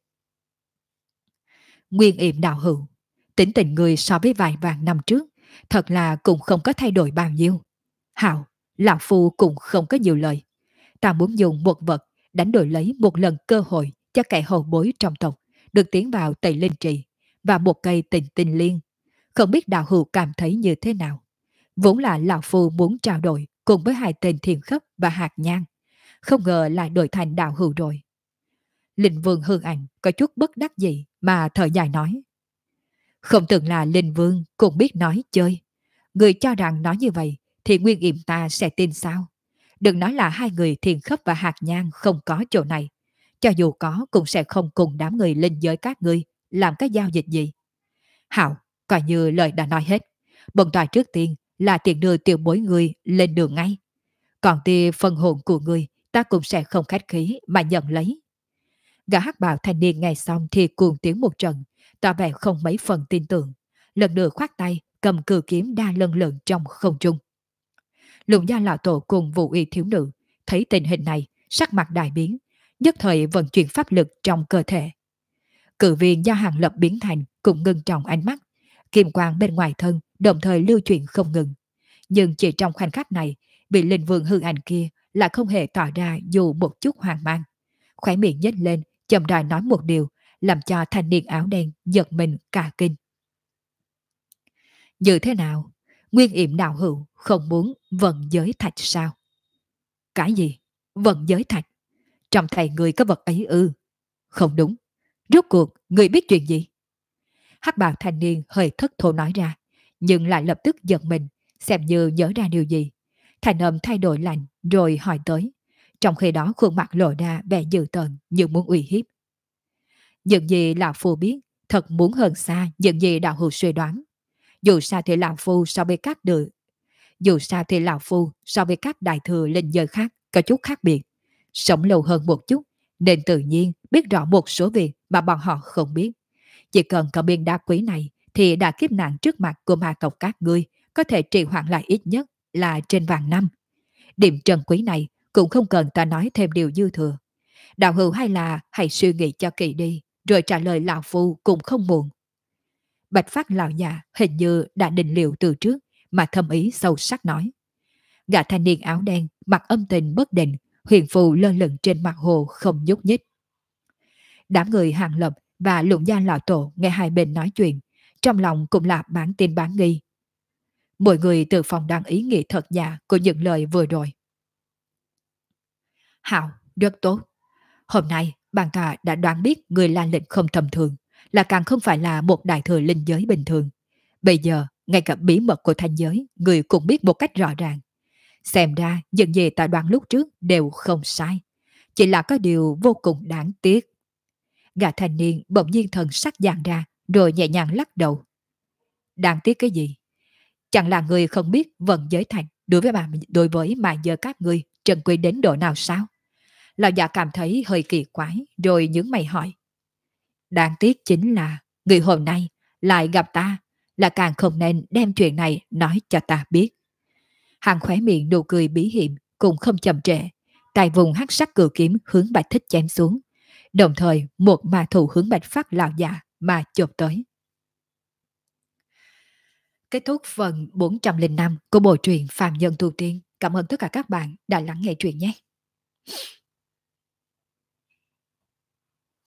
S1: Nguyên Yểm đạo hữu, tính tình người so với vài vạn năm trước, thật là cũng không có thay đổi bao nhiêu. Hảo, lão phu cũng không có nhiều lời. Ta muốn dùng một vật đánh đổi lấy một lần cơ hội cho kẻ hậu bối trong tộc được tiến vào Tây Linh Trì và một cây tình tinh liên. Không biết đạo hữu cảm thấy như thế nào? Vốn là lão phu muốn trao đổi cùng với hai tên Thiên Khấp và Hạt Nhang, không ngờ lại đổi thành đạo hữu rồi. Linh Vương hư ảnh có chút bất đắc dĩ mà thở dài nói. Không từng là Linh Vương cũng biết nói chơi. Người cho rằng nói như vậy thì Nguyên Yểm ta sẽ tin sao? Đừng nói là hai người Thiên Khấp và Hạt Nhang không có chỗ này. cho dù có cũng sẽ không cùng đám người linh giới các ngươi làm cái giao dịch gì. Hạo, coi như lời đã nói hết. Bần toại trước tiên là tiền đưa tiểu bối người lên đường ngay. Còn tia phần hồn của người ta cũng sẽ không khách khí mà nhận lấy. Gã hắc bào thanh niên nghe xong thì cuồng tiếng một trận, tỏ vẻ không mấy phần tin tưởng. Lần nữa khoát tay, cầm cự kiếm đa lân lượn trong không trung. Lục gia lão tổ cùng Vũ Y thiếu nữ thấy tình hình này, sắc mặt đại biến, nhất thời vận chuyển pháp lực trong cơ thể. Cự viên do Hàng Lập biến thành cũng ngưng trọng ánh mắt, kim quang bên ngoài thân đồng thời lưu chuyển không ngừng. Nhưng chỉ trong khoảnh khắc này, vị linh vương hư ảnh kia lại không hề tỏ ra dù một chút hoang mang. Khóe miệng nhếch lên, chậm rãi nói một điều, làm cho thanh niên áo đen giật mình cả kinh. Như thế nào? Nguyên yểm đạo hữu không muốn vận giới thạch sao? Cái gì? Vận giới thạch? Trong thầy người có vật ấy ư? Không đúng. Rốt cuộc, người biết chuyện gì? Hắc bào thanh niên hơi thất thố nói ra, nhưng lại lập tức giật mình, xem như nhớ ra điều gì. Thành âm thay đổi lạnh rồi hỏi tới. Trong khi đó khuôn mặt lộ ra vẻ dữ tợn như muốn uy hiếp. Những gì lão phu biết, thật muốn hơn xa những gì đạo hữu suy đoán. Dù sao thì lão phu so với các đời, dù sao thì lão phu so với các đại thừa linh giới khác có chút khác biệt. Sống lâu hơn một chút, nên tự nhiên biết rõ một số việc mà bọn họ không biết. Chỉ cần có viên đá quý này thì đã kiếp nạn trước mặt của ma tộc các ngươi có thể trì hoãn lại ít nhất là trên vạn năm. Điểm trân quý này cũng không cần ta nói thêm điều dư thừa. Đạo hữu hay là hãy suy nghĩ cho kỹ đi, rồi trả lời lão phu cũng không muộn. Bạch phát lão già hình như đã định liệu từ trước mà thâm ý sâu sắc nói. Gã thanh niên áo đen mặt âm tình bất định, huyền phù lơ lửng trên mặt hồ không nhúc nhích. Đám người Hàng Lập và Lũng Gia lão tổ nghe hai bên nói chuyện, trong lòng cũng là bán tin bán nghi. Mọi người từ phòng đăng ý nghĩa thật giả của những lời vừa rồi. Hảo, rất tốt. Hôm nay, bản tọa đã đoán biết người Lan Lịch không tầm thường, là càng không phải là một đại thừa linh giới bình thường. Bây giờ, ngay cả bí mật của thanh giới, người cũng biết một cách rõ ràng. Xem ra, những gì ta đoán lúc trước đều không sai. Chỉ là có điều vô cùng đáng tiếc. Gã thanh niên bỗng nhiên thần sắc dàn ra, rồi nhẹ nhàng lắc đầu. Đáng tiếc cái gì? Chẳng là người không biết vận giới thành đối với mà giờ các ngươi trân quý đến độ nào sao? Lão già cảm thấy hơi kỳ quái, rồi nhướng mày hỏi. Đáng tiếc chính là người hôm nay lại gặp ta, là càng không nên đem chuyện này nói cho ta biết. Hàng khóe miệng nụ cười bí hiểm cũng không chậm trễ, tay vùng hắc sắc cự kiếm hướng Bạch Thích chém xuống, đồng thời một ma thủ hướng Bạch Phát lão già mà chộp tới. Kết thúc phần 405 của bộ truyện Phàm Nhân Tu Tiên. Cảm ơn tất cả các bạn đã lắng nghe truyện nhé.